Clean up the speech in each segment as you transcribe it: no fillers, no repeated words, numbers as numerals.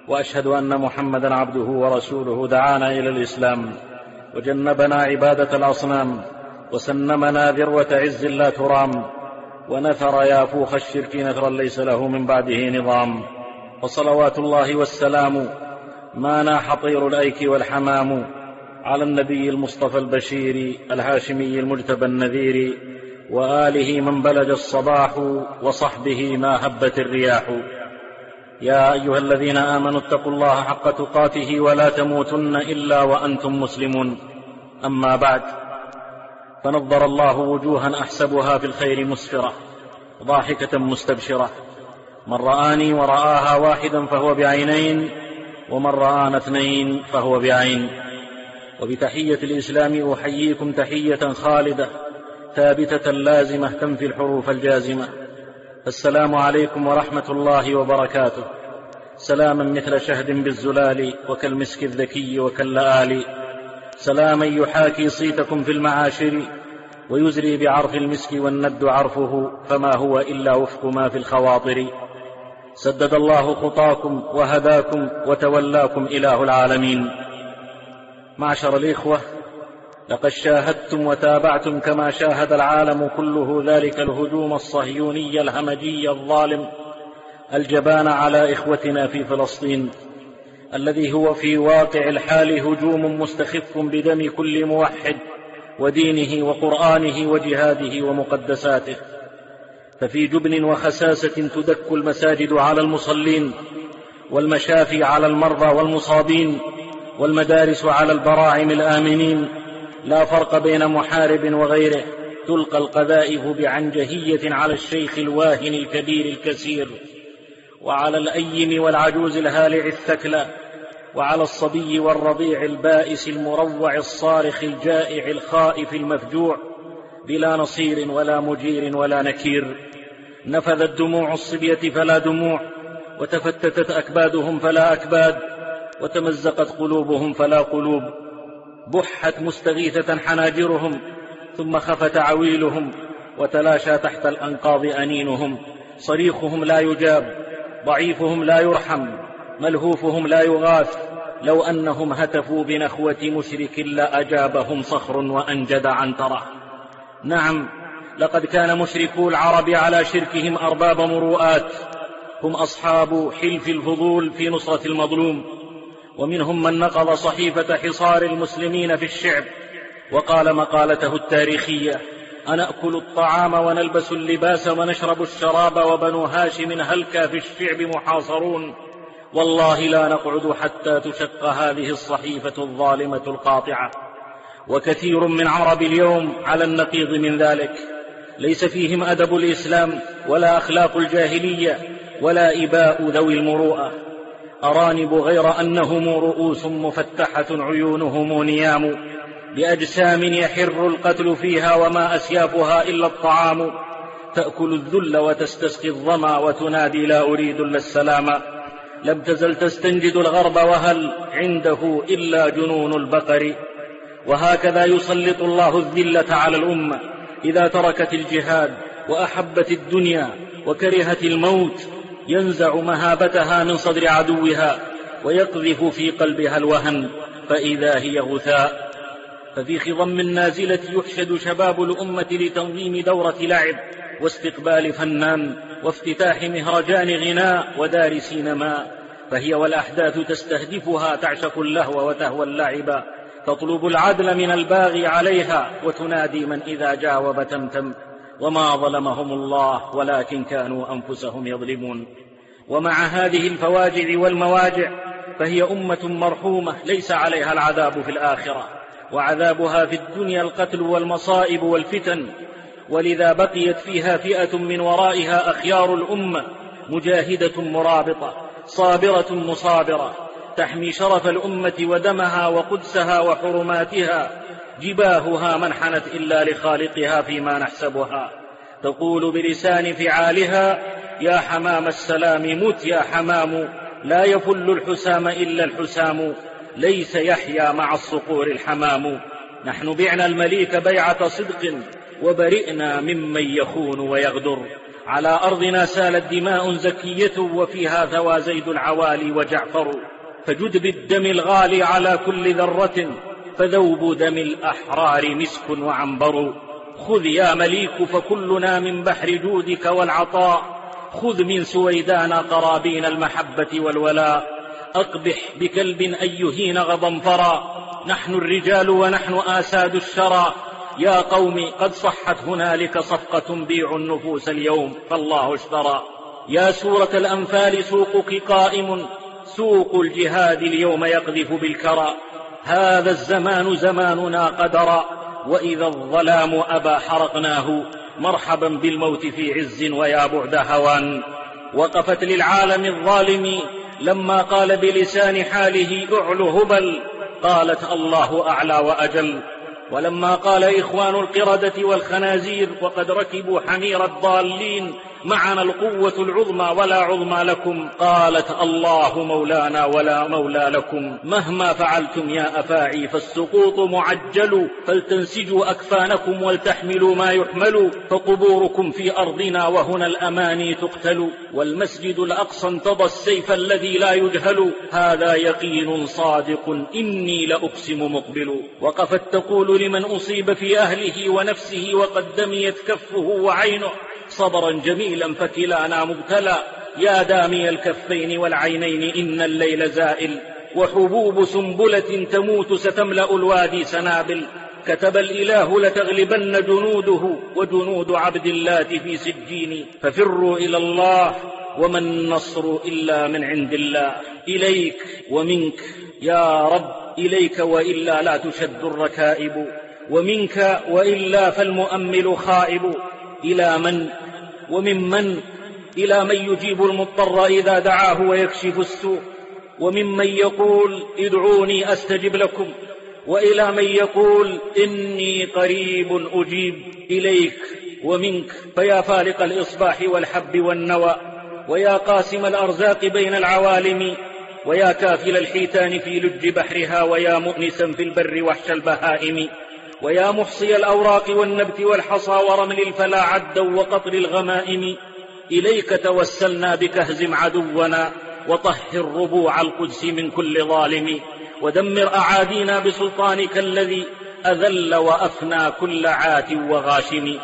وأشهد أن محمدا عبده ورسوله دعانا إلى الإسلام وجنبنا عبادة الأصنام وسنمنا ذروة عز لا ترام ونثر يافوخ الشرك نثرا ليس له من بعده نظام. وصلوات الله والسلام ما ناح طير الأيك والحمام على النبي المصطفى البشير الهاشمي المجتبى النذير وآله من بلج الصباح وصحبه ما هبت الرياح. يا أيها الذين آمنوا اتقوا الله حق تقاته ولا تموتن إلا وأنتم مسلمون. أما بعد، فنظر الله وجوها أحسبها في الخير مسفرة ضاحكة مستبشرة. من رآني ورآها واحدا فهو بعينين، ومن رآنا اثنين فهو بعين. وبتحية الإسلام أحييكم تحية خالدة ثابتة لازمة تنفي الحروف الجازمة. السلام عليكم ورحمة الله وبركاته. سلاما مثل شهد بالزلال وكالمسك الذكي وكاللآل. سلاما يحاكي صيتكم في المعاشر ويزري بعرف المسك والند عرفه، فما هو إلا وفق ما في الخواطر. سدد الله خطاكم وهداكم وتولاكم إله العالمين. معشر الإخوة، لقد شاهدتم وتابعتم كما شاهد العالم كله ذلك الهجوم الصهيوني الهمجي الظالم الجبان على إخوتنا في فلسطين، الذي هو في واقع الحال هجوم مستخف بدم كل موحد ودينه وقرآنه وجهاده ومقدساته. ففي جبن وخساسة تدك المساجد على المصلين، والمشافي على المرضى والمصابين، والمدارس على البراعم الآمنين. لا فرق بين محارب وغيره. تلقى القذائف بعنجهية على الشيخ الواهن الكبير الكسير، وعلى الأيم والعجوز الهالع الثكلى، وعلى الصبي والرضيع البائس المروع الصارخ الجائع الخائف المفجوع، بلا نصير ولا مجير ولا نكير. نفذت دموع الصبية فلا دموع، وتفتتت أكبادهم فلا أكباد، وتمزقت قلوبهم فلا قلوب. بحت مستغيثة حناجرهم، ثم خفت عويلهم، وتلاشى تحت الأنقاض أنينهم. صريخهم لا يجاب، ضعيفهم لا يرحم، ملهوفهم لا يغاث. لو أنهم هتفوا بنخوة مشرك لأجابهم صخر وأنجد عنترة. نعم، لقد كان مشركو العرب على شركهم أرباب مروءات، هم أصحاب حلف الفضول في نصرة المظلوم. ومنهم من نقض صحيفة حصار المسلمين في الشعب وقال مقالته التاريخية: أنأكل الطعام ونلبس اللباس ونشرب الشراب، وبنو هاشم هلكا في الشعب محاصرون. والله لا نقعد حتى تشق هذه الصحيفة الظالمة القاطعة. وكثير من عرب اليوم على النقيض من ذلك، ليس فيهم أدب الإسلام ولا أخلاق الجاهلية ولا إباء ذوي المروءة. أرانب غير أنهم رؤوس مفتحة عيونهم نيام، بأجسام يحر القتل فيها وما أسيافها إلا الطعام. تأكل الذل وتستسقي الظما وتنادي: لا أريد إلا السلام. لم تزل تستنجد الغرب وهل عنده إلا جنون البقر. وهكذا يسلط الله الذلة على الأمة إذا تركت الجهاد وأحبت الدنيا وكرهت الموت. ينزع مهابتها من صدر عدوها ويقذف في قلبها الوهن، فإذا هي غثاء. ففي خضم النازلة يحشد شباب الأمة لتنظيم دورة لعب واستقبال فنان وافتتاح مهرجان غناء ودار سينما، فهي والأحداث تستهدفها تعشق اللهو وتهوى اللعب، تطلب العدل من الباغي عليها وتنادي من إذا جاوب تمتم. وما ظلمهم الله ولكن كانوا أنفسهم يظلمون. ومع هذه الفواجع والمواجع فهي أمة مرحومة ليس عليها العذاب في الآخرة، وعذابها في الدنيا القتل والمصائب والفتن. ولذا بقيت فيها فئة من ورائها أخيار الأمة، مجاهدة مرابطة صابرة مصابرة، تحمي شرف الأمة ودمها وقدسها وحرماتها. جباهها ما انحنت إلا لخالقها فيما نحسبها. تقول بلسان فعالها: يا حمام السلام مت يا حمام، لا يفل الحسام إلا الحسام، ليس يحيا مع الصقور الحمام. نحن بعنا المليك بيعة صدق وبرئنا ممن يخون ويغدر، على أرضنا سالت دماء زكية وفيها ثوى زيد العوالي وجعفر، فجد بالدم الغالي على كل ذرة، فذوب دم الأحرار مسك وعنبر. خذ يا مليك فكلنا من بحر جودك والعطاء، خذ من سويدان قرابين المحبة والولاء. أقبح بكلب أن يهين غضنفرا، نحن الرجال ونحن آساد الشرى. يا قوم قد صحت هنالك صفقة بيعوا النفوس اليوم فالله اشترى. يا سورة الأنفال سوقك قائم، سوق الجهاد اليوم يقذف بالكرى. هذا الزمان زماننا قدرا، وإذا الظلام أبى حرقناه. مرحبا بالموت في عز ويا بعد هوان. وقفت للعالم الظالم لما قال بلسان حاله اعلو هبل، قالت الله أعلى وأجل. ولما قال إخوان القردة والخنازير وقد ركبوا حمير الضالين معنا القوة العظمى ولا عظمى لكم، قالت الله مولانا ولا مولى لكم. مهما فعلتم يا أفاعي فالسقوط معجل، فلتنسجوا أكفانكم ولتحملوا ما يحمل، فقبوركم في أرضنا وهنا الأماني تقتل. والمسجد الأقصى انتضى السيف الذي لا يجهل، هذا يقين صادق إني لأقسم مقبل. وقفت تقول لمن أصيب في أهله ونفسه وقد دميت كفه وعينه، صبرا جميلا فكلانا مبتلى. يا دامي الكفين والعينين إن الليل زائل، وحبوب سنبلة تموت ستملأ الوادي سنابل. كتب الإله لتغلبن جنوده وجنود عبد الله في سجين، ففروا إلى الله وما النصر إلا من عند الله. إليك ومنك يا رب، إليك وإلا لا تشد الركائب، ومنك وإلا فالمؤمل خائب. إلى من وممن؟ إلى من يجيب المضطر إذا دعاه ويكشف السوء، وممن يقول ادعوني أستجب لكم، وإلى من يقول إني قريب أجيب. إليك ومنك، فيا فالق الإصباح والحب والنوى، ويا قاسم الأرزاق بين العوالم، ويا كافل الحيتان في لج بحرها، ويا مؤنسا في البر وحش البهائم، ويا محصي الأوراق والنبت والحصى ورمل الفلا عدا وقطر الغمائم. إليك توسلنا بك اهزم عدونا، وطهر ربوع القدس من كل ظالم، ودمر أعادينا بسلطانك الذي أذل وأفنى كل عات وغاشم.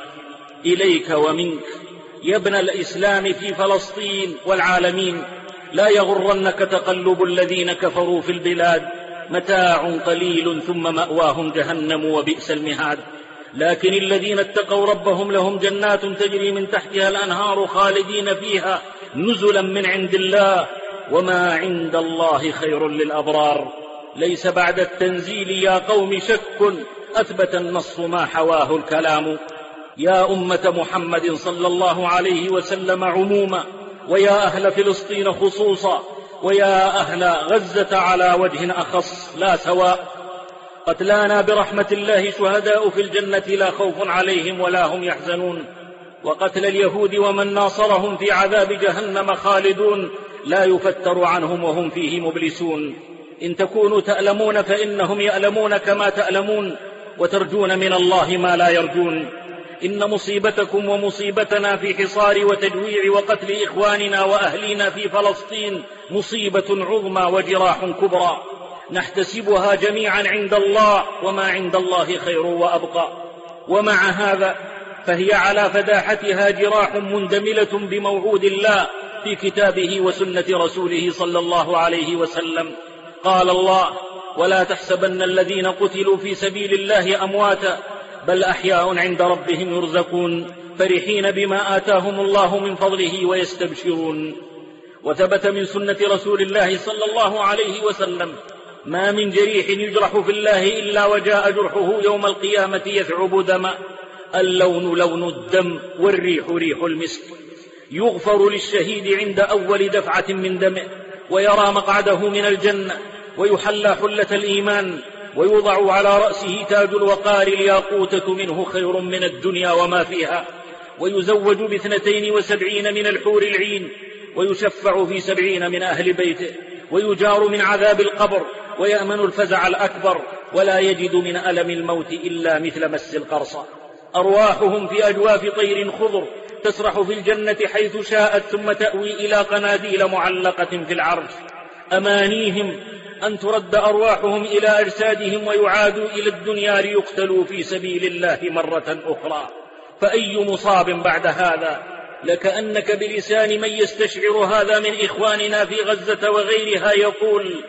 إليك ومنك يا ابن الإسلام في فلسطين والعالمين، لا يغرنك تقلب الذين كفروا في البلاد، متاع قليل ثم مأواهم جهنم وبئس المهاد. لكن الذين اتقوا ربهم لهم جنات تجري من تحتها الأنهار خالدين فيها نزلا من عند الله، وما عند الله خير للأبرار. ليس بعد التنزيل يا قوم شك، أثبت النص ما حواه الكلام. يا أمة محمد صلى الله عليه وسلم عموما، ويا أهل فلسطين خصوصا، ويا أهل غزة على وجه أخص لا سواء، قتلانا برحمة الله شهداء في الجنة لا خوف عليهم ولا هم يحزنون. وقتل اليهود ومن ناصرهم في عذاب جهنم خالدون، لا يفتر عنهم وهم فيه مبلسون. إن تكونوا تألمون فإنهم يألمون كما تألمون، وترجون من الله ما لا يرجون. إن مصيبتكم ومصيبتنا في حصار وتجويع وقتل إخواننا وأهلنا في فلسطين مصيبة عظمى وجراح كبرى، نحتسبها جميعا عند الله، وما عند الله خير وأبقى. ومع هذا فهي على فداحتها جراح مندملة بموعود الله في كتابه وسنة رسوله صلى الله عليه وسلم. قال الله: ولا تحسبن الذين قتلوا في سبيل الله أمواتا بل أحياء عند ربهم يرزقون، فرحين بما آتاهم الله من فضله ويستبشرون. وثبت من سنة رسول الله صلى الله عليه وسلم: ما من جريح يجرح في الله إلا وجاء جرحه يوم القيامة يثعب دما، اللون لون الدم والريح ريح المسك. يغفر للشهيد عند أول دفعة من دمه، ويرى مقعده من الجنة، ويحلى حلة الإيمان، ويوضع على رأسه تاج الوقار الياقوتة منه خير من الدنيا وما فيها، ويزوج ب72 من الحور العين، ويشفع في 70 من أهل بيته، ويجار من عذاب القبر، ويأمن الفزع الأكبر، ولا يجد من ألم الموت إلا مثل مس القرصة. أرواحهم في أجواف طير خضر تسرح في الجنة حيث شاءت ثم تأوي إلى قناديل معلقة في العرش. أمانيهم أن ترد أرواحهم إلى أجسادهم ويعادوا إلى الدنيا ليقتلوا في سبيل الله مرة أخرى. فأي مصاب بعد هذا؟ لكأنك بلسان من يستشعر هذا من إخواننا في غزة وغيرها يقول: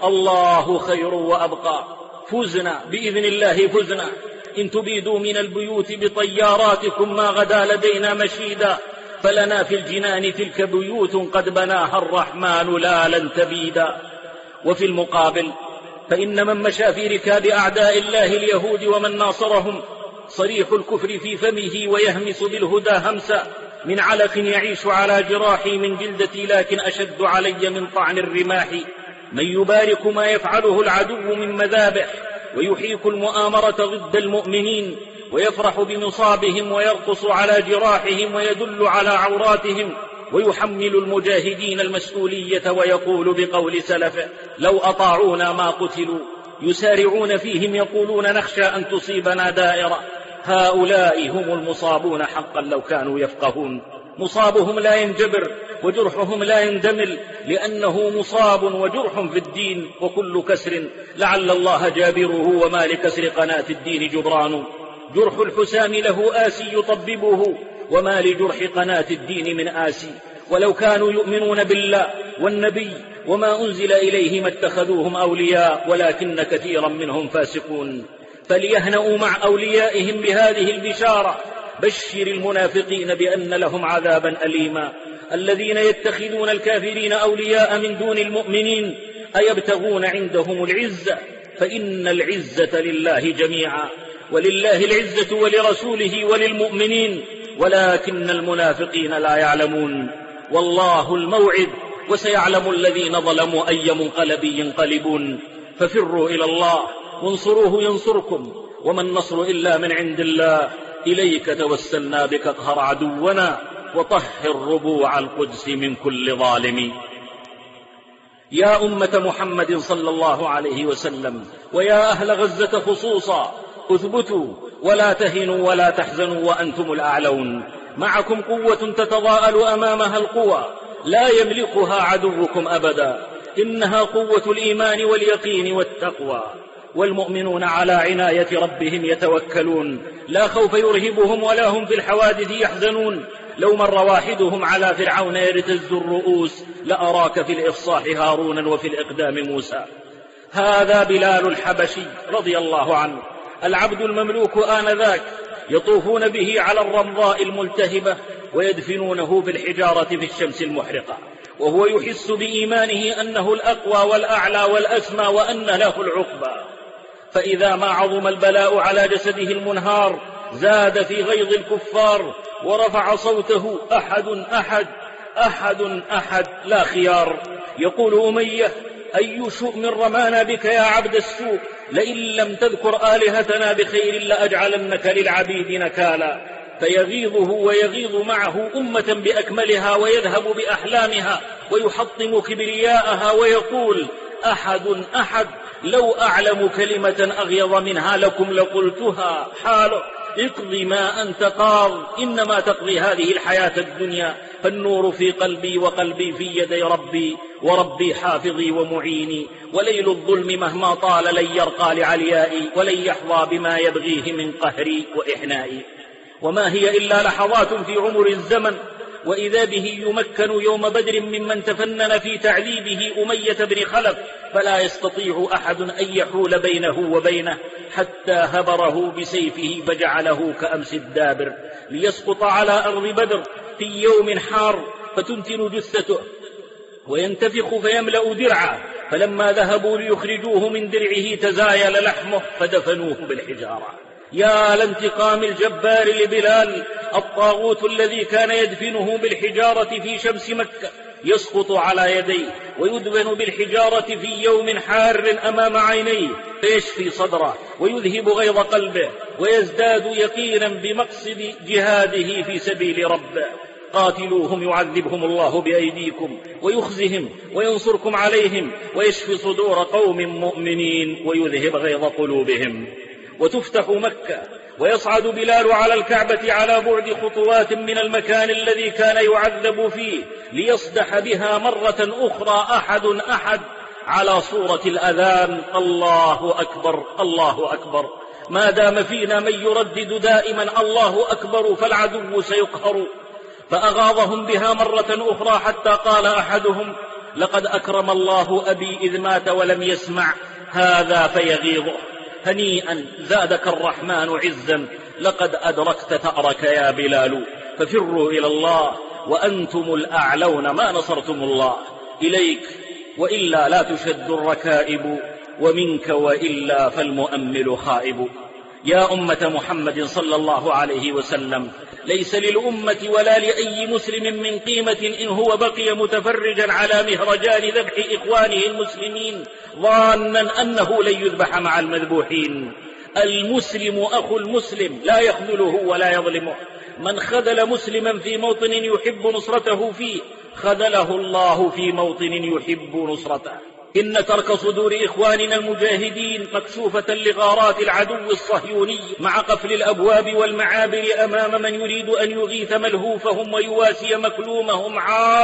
الله خير وأبقى، فزنا بإذن الله، فزنا. إن تبيدوا من البيوت بطياراتكم ما غدا لدينا مشيدا، فلنا في الجنان تلك بيوت قد بناها الرحمن لا لن تبيدا. وفي المقابل فإن من مشى في ركاب أعداء الله اليهود ومن ناصرهم صريح الكفر في فمه ويهمس بالهدى همسا، من علق يعيش على جراحي من جلدتي لكن أشد علي من طعن الرماح. من يبارك ما يفعله العدو من مذابح ويحيك المؤامرة ضد المؤمنين ويفرح بمصابهم ويرقص على جراحهم ويدل على عوراتهم ويحمل المجاهدين المسؤولية ويقول بقول سلفه: لو أطاعونا ما قتلوا. يسارعون فيهم يقولون: نخشى أن تصيبنا دائرة. هؤلاء هم المصابون حقا لو كانوا يفقهون. مصابهم لا ينجبر وجرحهم لا يندمل، لأنه مصاب وجرح في الدين، وكل كسر لعل الله جابره وما لكسر قناة الدين جبران. جرح الحسام له آسي يطببه وما لجرح قناة الدين من آسي. ولو كانوا يؤمنون بالله والنبي وما أنزل إليه ما اتخذوهم أولياء ولكن كثيرا منهم فاسقون. فليهنأوا مع أوليائهم بهذه البشارة: بشر المنافقين بأن لهم عذابا أليما. الذين يتخذون الكافرين أولياء من دون المؤمنين أيبتغون عندهم العزة؟ فإن العزة لله جميعا، ولله العزة ولرسوله وللمؤمنين ولكن المنافقين لا يعلمون. والله الموعد وسيعلم الذين ظلموا أي منقلب ينقلبون. ففروا إلى الله وانصروه ينصركم، وما النصر إلا من عند الله. إليك توسلنا بك اقهر عدونا وطهر ربوع القدس من كل ظالم. يا أمة محمد صلى الله عليه وسلم، ويا أهل غزة خصوصا، اثبتوا ولا تهنوا ولا تحزنوا وأنتم الأعلون. معكم قوة تتضاءل أمامها القوى، لا يملكها عدوكم أبدا. إنها قوة الإيمان واليقين والتقوى. والمؤمنون على عناية ربهم يتوكلون، لا خوف يرهبهم ولا هم في الحوادث يحزنون. لو مر واحدهم على فرعون يرتز الرؤوس لأراك في الإفصاح هارونا وفي الإقدام موسى. هذا بلال الحبشي رضي الله عنه، العبد المملوك آنذاك، يطوفون به على الرمضاء الملتهبة ويدفنونه بالحجارة في الشمس المحرقة، وهو يحس بإيمانه أنه الأقوى والأعلى والأسمى وأن له العقبى. فإذا ما عظم البلاء على جسده المنهار زاد في غيظ الكفار ورفع صوته: أحد أحد أحد أحد لا خيار. يقول أمية: أي شؤم رمانا بك يا عبد السوء، لئن لم تذكر آلهتنا بخير لأجعلنك للعبيد نكالا. فيغيظه ويغيظ معه أمة بأكملها ويذهب بأحلامها ويحطم كبرياءها ويقول: أحد أحد، لو أعلم كلمة أغيظ منها لكم لقلتها. حاله: اقضي ما أنت قاض، إنما تقضي هذه الحياة الدنيا، فالنور في قلبي وقلبي في يدي ربي، وربي حافظي ومعيني. وليل الظلم مهما طال لن يرقى لعليائي، ولن يحظى بما يبغيه من قهري وإحنائي. وما هي إلا لحظات في عمر الزمن، وإذا به يمكن يوم بدر ممن تفنن في تعذيبه أمية بن خلف، فلا يستطيع أحد أن يحول بينه وبينه، حتى هبره بسيفه فجعله كأمس الدابر، ليسقط على أرض بدر في يوم حار فتنتن جثته وينتفخ فيملأ درعه. فلما ذهبوا ليخرجوه من درعه تزايل لحمه فدفنوه بالحجارة. يا لانتقام الجبار لبلال، الطاغوت الذي كان يدفنه بالحجارة في شمس مكة يسقط على يديه ويدفن بالحجارة في يوم حار أمام عينيه، فيشفي صدره ويذهب غيظ قلبه ويزداد يقينا بمقصد جهاده في سبيل ربه. قاتلوهم يعذبهم الله بأيديكم ويخزهم وينصركم عليهم ويشفي صدور قوم مؤمنين ويذهب غيظ قلوبهم. وتفتح مكة، ويصعد بلال على الكعبة على بعد خطوات من المكان الذي كان يعذب فيه ليصدح بها مرة أخرى أحد على صورة الأذان: الله أكبر الله أكبر. ما دام فينا من يردد دائما الله أكبر فالعدو سيقهر. فأغاظهم بها مرة أخرى حتى قال أحدهم: لقد أكرم الله أبي إذ مات ولم يسمع هذا فيغيظه. هنيئا زادك الرحمن عزا، لقد أدركت ثأرك يا بلال. ففروا إلى الله وأنتم الأعلون ما نصرتم الله. إليك وإلا لا تشد الركائب، ومنك وإلا فالمؤمل خائب. يا أمة محمد صلى الله عليه وسلم، ليس للأمة ولا لأي مسلم من قيمة إن هو بقي متفرجا على مهرجان ذبح إخوانه المسلمين ظانا أنه لن يذبح مع المذبوحين. المسلم أخو المسلم لا يخذله ولا يظلمه. من خذل مسلما في موطن يحب نصرته فيه خذله الله في موطن يحب نصرته. إن ترك صدور إخواننا المجاهدين مكشوفة لغارات العدو الصهيوني مع قفل الأبواب والمعابر أمام من يريد أن يغيث ملهوفهم ويواسي مكلومهم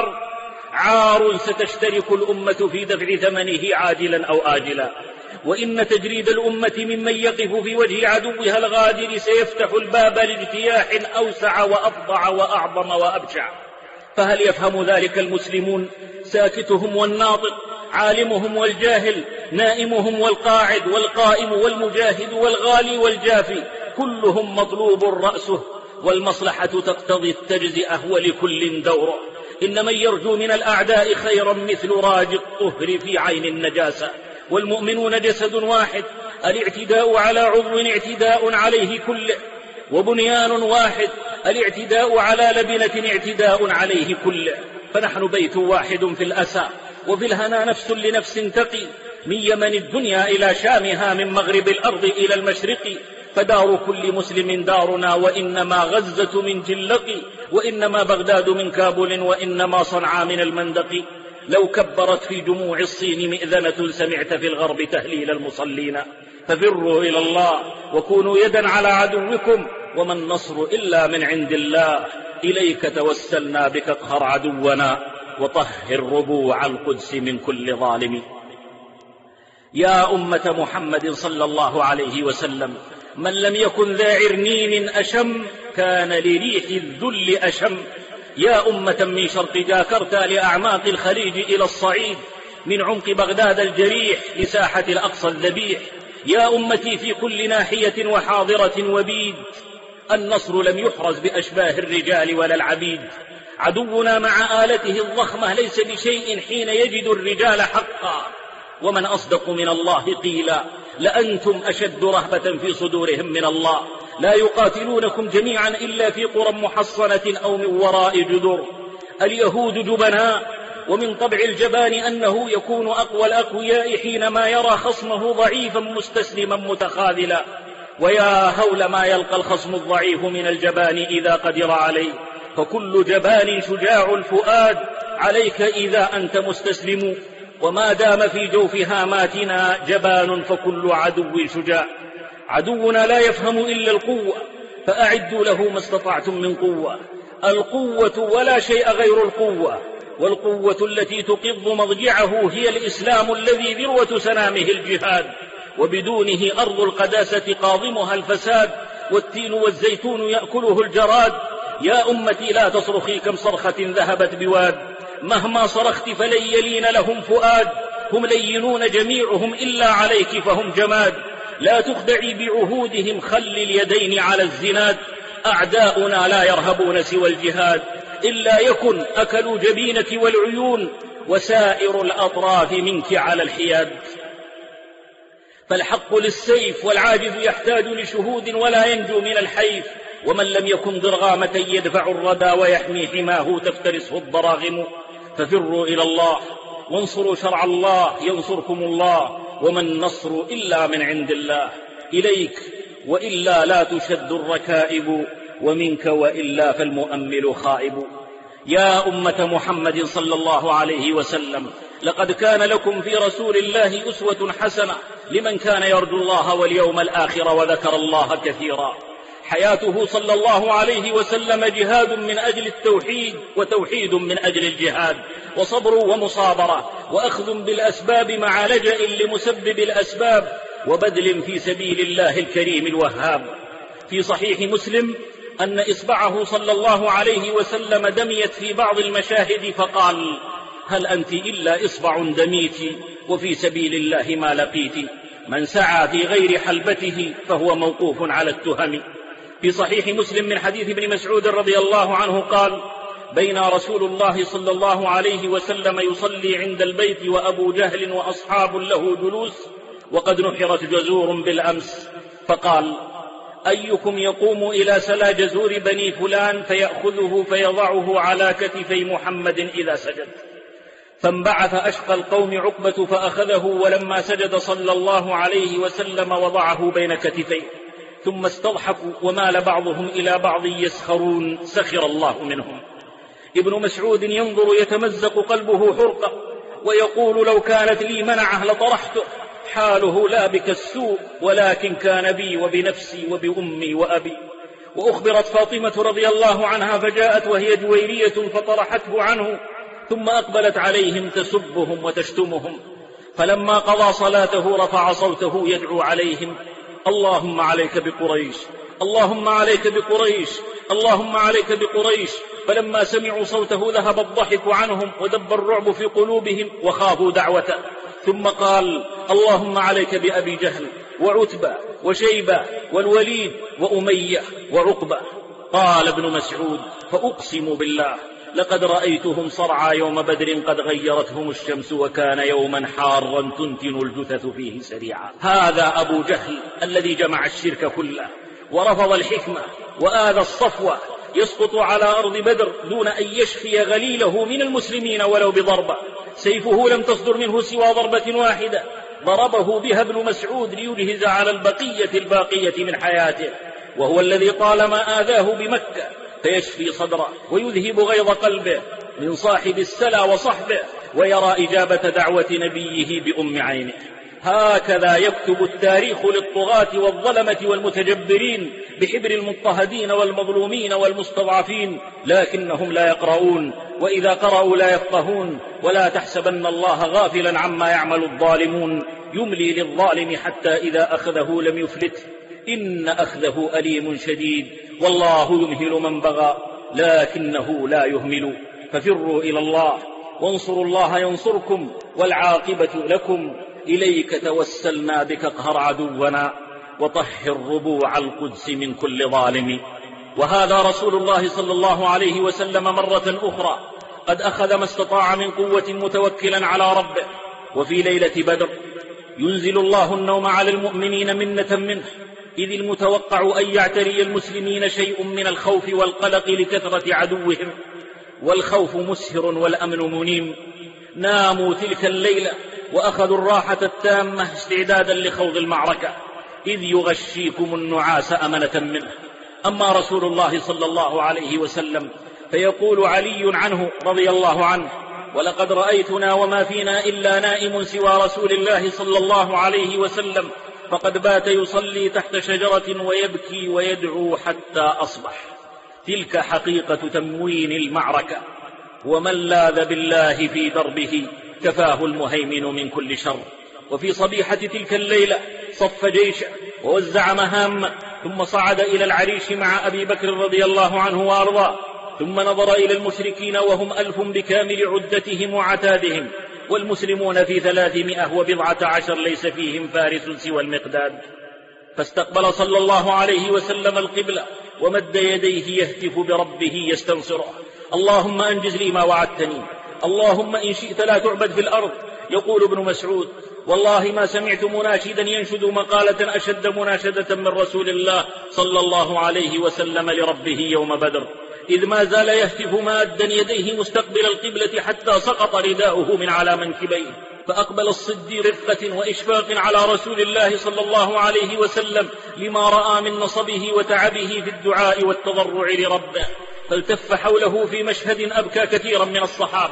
عار ستشترك الأمة في دفع ثمنه عاجلا أو آجلا. وإن تجريد الأمة ممن يقف في وجه عدوها الغادر سيفتح الباب لاجتياح أوسع وأفظع وأعظم وأبشع. فهل يفهم ذلك المسلمون؟ ساكتهم والناطق، عالمهم والجاهل، نائمهم والقاعد، والقائم والمجاهد والغالي والجافي، كلهم مطلوب رأسه، والمصلحة تقتضي التجزئة ولكل دوره. إن من يرجو من الأعداء خيرا مثل راج الطهر في عين النجاسة. والمؤمنون جسد واحد، الاعتداء على عضو اعتداء عليه كله، وبنيان واحد، الاعتداء على لبنة اعتداء عليه كله. فنحن بيت واحد في الأسى، وفي الهنا نفس لنفس تقي، من يمن الدنيا إلى شامها، من مغرب الأرض إلى المشرق. فدار كل مسلم دارنا، وإنما غزة من جلق، وإنما بغداد من كابل، وإنما صنعاء من المندق. لو كبرت في جموع الصين مئذنة سمعت في الغرب تهليل المصلين. ففروا إلى الله وكونوا يدا على عدوكم، وما النصر إلا من عند الله. إليك توسلنا بك اقهر عدونا، وطهر ربوع القدس من كل ظالم. يا أمة محمد صلى الله عليه وسلم، من لم يكن ذا عرنين أشم كان لريح الذل أشم. يا أمة من شرق جاكرتا لأعماق الخليج إلى الصعيد، من عمق بغداد الجريح لساحة الأقصى الذبيح. يا أمتي في كل ناحية وحاضرة وبيد، النصر لم يحرز بأشباه الرجال ولا العبيد. عدونا مع آلته الضخمة ليس بشيء حين يجد الرجال حقا. ومن أصدق من الله قيلا، لأنتم أشد رهبة في صدورهم من الله. لا يقاتلونكم جميعا إلا في قرى محصنة أو من وراء جدر. اليهود جبناء، ومن طبع الجبان أنه يكون أقوى الأقوياء حينما يرى خصمه ضعيفا مستسلما متخاذلا. ويا هول ما يلقى الخصم الضعيف من الجبان إذا قدر عليه. فكل جبان شجاع الفؤاد عليك إذا أنت مستسلم. وما دام في جوف هاماتنا جبان فكل عدو شجاع. عدونا لا يفهم إلا القوة، فأعدوا له ما استطعتم من قوة. القوة ولا شيء غير القوة، والقوة التي تقض مضجعه هي الإسلام الذي ذروة سنامه الجهاد، وبدونه أرض القداسة قاضمها الفساد، والتين والزيتون يأكله الجراد. يا أمتي لا تصرخي كم صرخة ذهبت بواد، مهما صرخت فلن يلين لهم فؤاد. هم لينون جميعهم إلا عليك فهم جماد. لا تخدعي بعهودهم، خل اليدين على الزناد. أعداؤنا لا يرهبون سوى الجهاد، إلا يكن أكلوا جبينك والعيون، وسائر الأطراف منك على الحياد. فالحق للسيف، والعاجز يحتاج لشهود ولا ينجو من الحيف. ومن لم يكن ضرغامة يدفع الردى ويحمي حماه تفترسه الضراغم. ففروا إلى الله وانصروا شرع الله ينصركم الله، وما النصر إلا من عند الله. إليك وإلا لا تشد الركائب، ومنك وإلا فالمؤمل خائب. يا أمة محمد صلى الله عليه وسلم، لقد كان لكم في رسول الله أسوة حسنة لمن كان يرجو الله واليوم الآخر وذكر الله كثيرا. حياته صلى الله عليه وسلم جهاد من أجل التوحيد وتوحيد من أجل الجهاد، وصبر ومصابرة وأخذ بالأسباب مع لجأ لمسبب الأسباب وبذل في سبيل الله الكريم الوهاب. في صحيح مسلم أن إصبعه صلى الله عليه وسلم دميت في بعض المشاهد فقال: هل أنت إلا إصبع دميت وفي سبيل الله ما لقيت؟ من سعى في غير حلبته فهو موقوف على التهم. في صحيح مسلم من حديث ابن مسعود رضي الله عنه قال: بين رسول الله صلى الله عليه وسلم يصلي عند البيت وأبو جهل وأصحاب له جلوس وقد نحرت جزور بالأمس، فقال: أيكم يقوم إلى سلا جزور بني فلان فيأخذه فيضعه على كتفي محمد إذا سجد؟ فانبعث أشقى القوم عقبة فأخذه، ولما سجد صلى الله عليه وسلم وضعه بين كتفيه، ثم استضحكوا ومال بعضهم إلى بعض يسخرون، سخر الله منهم. ابن مسعود ينظر يتمزق قلبه حرقة ويقول: لو كانت لي منعه لطرحته. حاله لا بك السوء، ولكن كان بي وبنفسي وبأمي وأبي. وأخبرت فاطمة رضي الله عنها فجاءت وهي جويرية فطرحته عنه، ثم أقبلت عليهم تسبهم وتشتمهم. فلما قضى صلاته رفع صوته يدعو عليهم: اللهم عليك بقريش، اللهم عليك بقريش، اللهم عليك بقريش. فلما سمعوا صوته ذهب الضحك عنهم ودب الرعب في قلوبهم وخافوا دعوته، ثم قال: اللهم عليك بأبي جهل وعتبة وشيبة والوليد وأمية وعقبة. قال ابن مسعود: فأقسم بالله لقد رأيتهم صرعى يوم بدر قد غيرتهم الشمس، وكان يوما حارا تنتن الجثث فيه سريعا. هذا أبو جهل الذي جمع الشرك كله ورفض الحكمة وآذى الصفوة، يسقط على أرض بدر دون أن يشفي غليله من المسلمين ولو بضربة. سيفه لم تصدر منه سوى ضربة واحدة ضربه بها ابن مسعود ليجهز على البقية الباقية من حياته، وهو الذي طالما آذاه بمكة فيشفي صدره ويذهب غيظ قلبه من صاحب السلا وصحبه، ويرى إجابة دعوة نبيه بأم عينه. هكذا يكتب التاريخ للطغاة والظلمة والمتجبرين بحبر المضطهدين والمظلومين والمستضعفين، لكنهم لا يقرؤون، وإذا قرأوا لا يفقهون. ولا تحسبن الله غافلا عما يعمل الظالمون، يملي للظالم حتى إذا أخذه لم يفلته، إن أخذه أليم شديد، والله يمهل من بغى لكنه لا يهمل. ففروا إلى الله وانصروا الله ينصركم والعاقبة لكم. إليك توسلنا بك اقهر عدونا وطهر ربوع القدس من كل ظالم. وهذا رسول الله صلى الله عليه وسلم مرة أخرى قد أخذ ما استطاع من قوة متوكلا على ربه. وفي ليلة بدر ينزل الله النوم على المؤمنين منة منه، إذ المتوقع أن يعتري المسلمين شيء من الخوف والقلق لكثرة عدوهم، والخوف مسهر والأمن منيم. ناموا تلك الليلة وأخذوا الراحة التامة استعدادا لخوض المعركة، إذ يغشيكم النعاس أمنة منه. أما رسول الله صلى الله عليه وسلم فيقول علي عنه رضي الله عنه: ولقد رأيتنا وما فينا إلا نائم سوى رسول الله صلى الله عليه وسلم، فقد بات يصلي تحت شجرة ويبكي ويدعو حتى أصبح. تلك حقيقة تموين المعركة، ومن لاذ بالله في دربه كفاه المهيمن من كل شر. وفي صبيحة تلك الليلة صف جيشه ووزع مهامه، ثم صعد إلى العريش مع أبي بكر رضي الله عنه وأرضاه، ثم نظر إلى المشركين وهم 1000 بكامل عدتهم وعتادهم، والمسلمون في 314 ليس فيهم فارس سوى المقداد. فاستقبل صلى الله عليه وسلم القبلة ومد يديه يهتف بربه يستنصره: اللهم أنجز لي ما وعدتني، اللهم إن شئت لا تعبد في الأرض. يقول ابن مسعود: والله ما سمعت مناشدا ينشد مقالة أشد مناشدة من رسول الله صلى الله عليه وسلم لربه يوم بدر، إذ ما زال يهتف مادا يديه مستقبل القبلة حتى سقط رداؤه من على منكبيه. فأقبل الصدي رفقة وإشفاق على رسول الله صلى الله عليه وسلم لما رأى من نصبه وتعبه في الدعاء والتضرع لربه، فالتف حوله في مشهد أبكى كثيرا من الصحابة،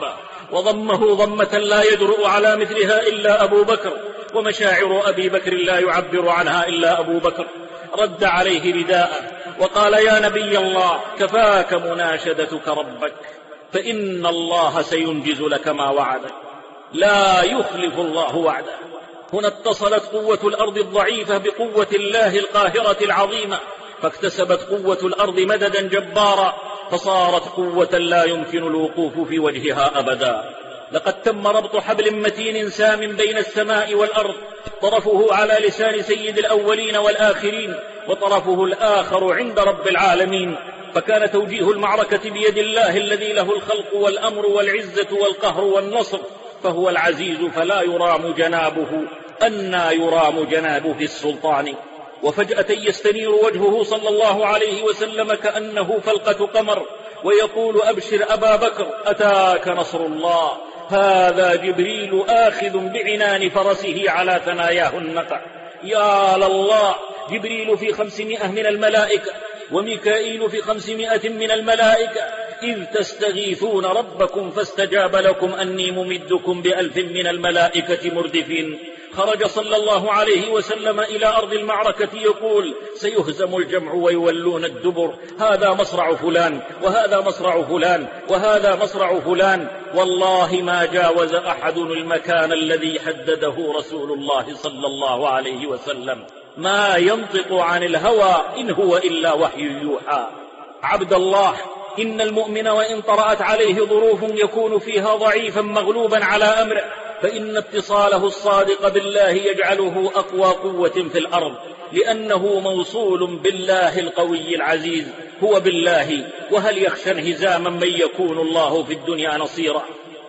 وضمه ضمة لا يجرؤ على مثلها إلا أبو بكر، ومشاعر أبي بكر لا يعبر عنها إلا أبو بكر. رد عليه رداءه وقال: يا نبي الله، كفاك مناشدتك ربك، فإن الله سينجز لك ما وعدك، لا يخلف الله وعده. هنا اتصلت قوة الأرض الضعيفة بقوة الله القاهرة العظيمة، فاكتسبت قوة الأرض مددا جبارا، فصارت قوة لا يمكن الوقوف في وجهها أبدا. لقد تم ربط حبل متين سام بين السماء والأرض، طرفه على لسان سيد الأولين والآخرين، وطرفه الآخر عند رب العالمين، فكان توجيه المعركة بيد الله الذي له الخلق والأمر والعزة والقهر والنصر، فهو العزيز فلا يرام جنابه، أنى يرام جنابه في السلطان. وفجأة يستنير وجهه صلى الله عليه وسلم كأنه فلقة قمر، ويقول: أبشر أبا بكر، أتاك نصر الله، هذا جبريل آخذ بعنان فرسه على ثناياه النقع. يا لله، جبريل في 500 من الملائكة، وميكائيل في 500 من الملائكة، إذ تستغيثون ربكم فاستجاب لكم أني ممدكم ب1000 من الملائكة مردفين. خرج صلى الله عليه وسلم إلى أرض المعركة يقول: سيهزم الجمع ويولون الدبر، هذا مصرع فلان، وهذا مصرع فلان، وهذا مصرع فلان. والله ما جاوز أحد المكان الذي حدده رسول الله صلى الله عليه وسلم، ما ينطق عن الهوى إن هو إلا وحي يوحى. عبد الله، إن المؤمن وإن طرأت عليه ظروف يكون فيها ضعيفا مغلوبا على أمره، فإن اتصاله الصادق بالله يجعله أقوى قوة في الأرض، لأنه موصول بالله القوي العزيز، هو بالله. وهل يخشى انهزاما من يكون الله في الدنيا نصيرا؟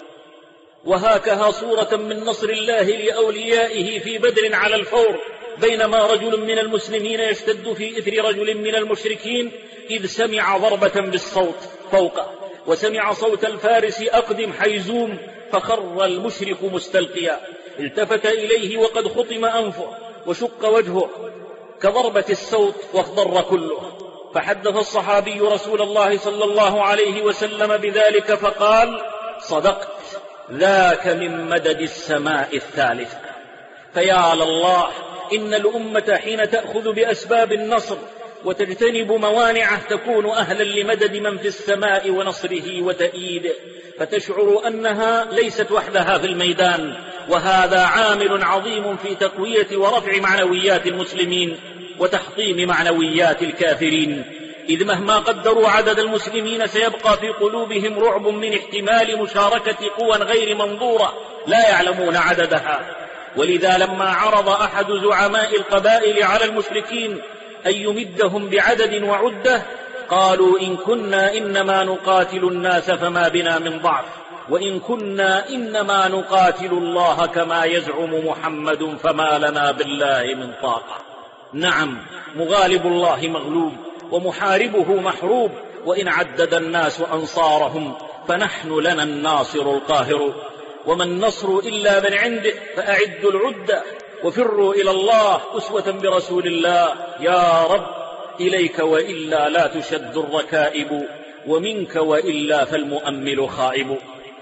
وهكذا صورة من نصر الله لأوليائه في بدر على الفور، بينما رجل من المسلمين يشتد في إثر رجل من المشركين، إذ سمع ضربة بالصوت فوقه، وسمع صوت الفارس أقدم حيزوم، فخر المشرك مستلقيا. التفت إليه وقد خطم أنفه وشق وجهه كضربة الصوت واخضر كله، فحدث الصحابي رسول الله صلى الله عليه وسلم بذلك فقال: صدقت، ذاك من مدد السماء الثالثة. فيا لله، إن الأمة حين تأخذ بأسباب النصر وتجتنب موانعه تكون أهلا لمدد من في السماء ونصره وتأييده، فتشعر أنها ليست وحدها في الميدان. وهذا عامل عظيم في تقوية ورفع معنويات المسلمين وتحطيم معنويات الكافرين، إذ مهما قدروا عدد المسلمين سيبقى في قلوبهم رعب من احتمال مشاركة قوى غير منظورة لا يعلمون عددها. ولذا لما عرض أحد زعماء القبائل على المشركين أن يمدهم بعدد وعدة، قالوا: إن كنا إنما نقاتل الناس فما بنا من ضعف، وإن كنا إنما نقاتل الله كما يزعم محمد فما لنا بالله من طاقة. نعم، مغالب الله مغلوب، ومحاربه محروب، وإن عدد الناس أنصارهم فنحن لنا الناصر القاهر، وما النصر إلا من عنده، فأعدوا العدة وفروا إلى الله أسوة برسول الله. يا رب، إليك وإلا لا تشد الركائب، ومنك وإلا فالمؤمل خائب.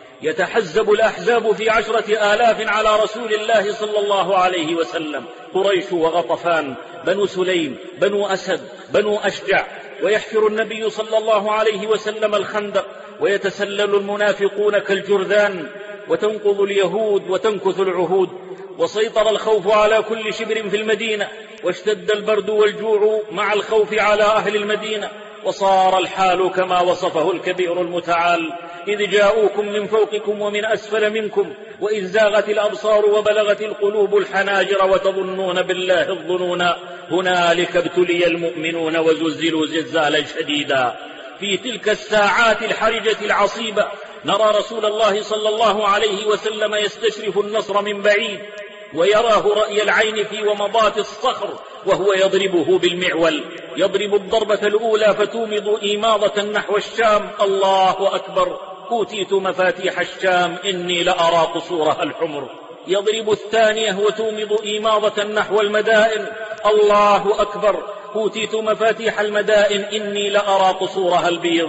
يتحزب الأحزاب في 10,000 على رسول الله صلى الله عليه وسلم، قريش وغطفان، بنو سليم، بنو أسد، بنو أشجع، ويحفر النبي صلى الله عليه وسلم الخندق، ويتسلل المنافقون كالجرذان، وتنقض اليهود وتنكث العهود، وسيطر الخوف على كل شبر في المدينة، واشتد البرد والجوع مع الخوف على أهل المدينة، وصار الحال كما وصفه الكبير المتعال: إذ جاءوكم من فوقكم ومن أسفل منكم، وإذ زاغت الأبصار وبلغت القلوب الحناجر وتظنون بالله الظنون، هنالك ابتلي المؤمنون وزلزلوا زلزالا شديدا. في تلك الساعات الحرجة العصيبة نرى رسول الله صلى الله عليه وسلم يستشرف النصر من بعيد، ويراه رأي العين في ومضات الصخر، وهو يضربه بالمعول، يضرب الضربة الأولى فتومض إيماضة نحو الشام، الله أكبر، أوتيت مفاتيح الشام إني لأرى قصورها الحمر. يضرب الثانية وتومض إيماضة نحو المدائن، الله أكبر، أوتيت مفاتيح المدائن إني لأرى قصورها البيض.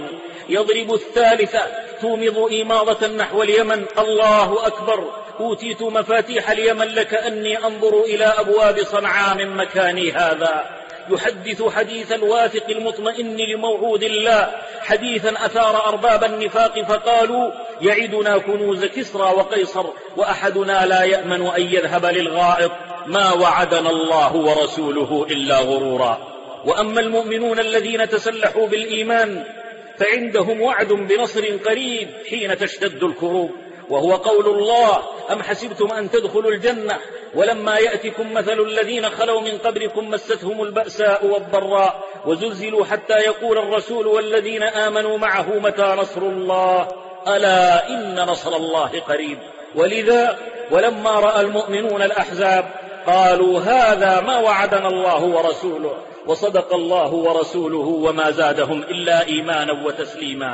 يضرب الثالثة تومض إيماضة نحو اليمن. الله أكبر. أوتيت مفاتيح اليمن لكأني أنظر إلى أبواب صنعاء من مكاني هذا. يحدث حديث الواثق المطمئن لموعود الله، حديثا أثار أرباب النفاق فقالوا يعدنا كنوز كسرى وقيصر وأحدنا لا يأمن أن يذهب للغائط. ما وعدنا الله ورسوله إلا غرورا. وأما المؤمنون الذين تسلحوا بالإيمان فعندهم وعد بنصر قريب حين تشتد الكروب، وهو قول الله: أم حسبتم أن تدخلوا الجنة ولما يأتكم مثل الذين خلوا من قبلكم مستهم البأساء والضراء وزلزلوا حتى يقول الرسول والذين آمنوا معه متى نصر الله ألا إن نصر الله قريب. ولذا ولما رأى المؤمنون الأحزاب قالوا هذا ما وعدنا الله ورسوله وصدق الله ورسوله وما زادهم إلا إيمانا وتسليما.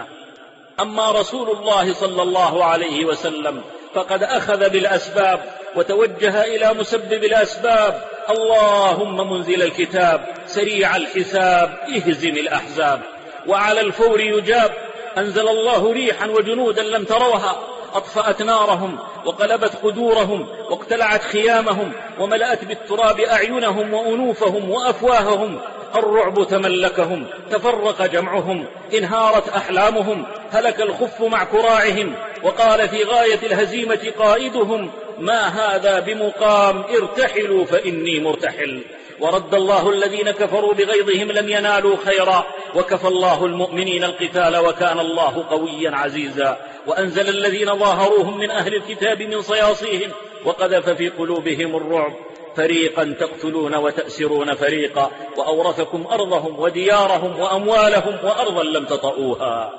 أما رسول الله صلى الله عليه وسلم فقد أخذ بالأسباب وتوجه إلى مسبب الأسباب. اللهم منزل الكتاب سريع الحساب اهزم الأحزاب. وعلى الفور يجاب. أنزل الله ريحا وجنودا لم تروها أطفأت نارهم وقلبت قدورهم واقتلعت خيامهم وملأت بالتراب أعينهم وأنوفهم وأفواههم. الرعب تملكهم، تفرق جمعهم، انهارت أحلامهم، هلك الخف مع كراعهم. وقال في غاية الهزيمة قائدهم: ما هذا بمقام، ارتحلوا فإني مرتحل. ورد الله الذين كفروا بغيظهم لم ينالوا خيرا، وكفى الله المؤمنين القتال وكان الله قويا عزيزا. وأنزل الذين ظاهروهم من أهل الكتاب من صياصيهم وقذف في قلوبهم الرعب، فريقا تقتلون وتأسرون فريقا، وأورثكم أرضهم وديارهم وأموالهم وأرضا لم تطئوها.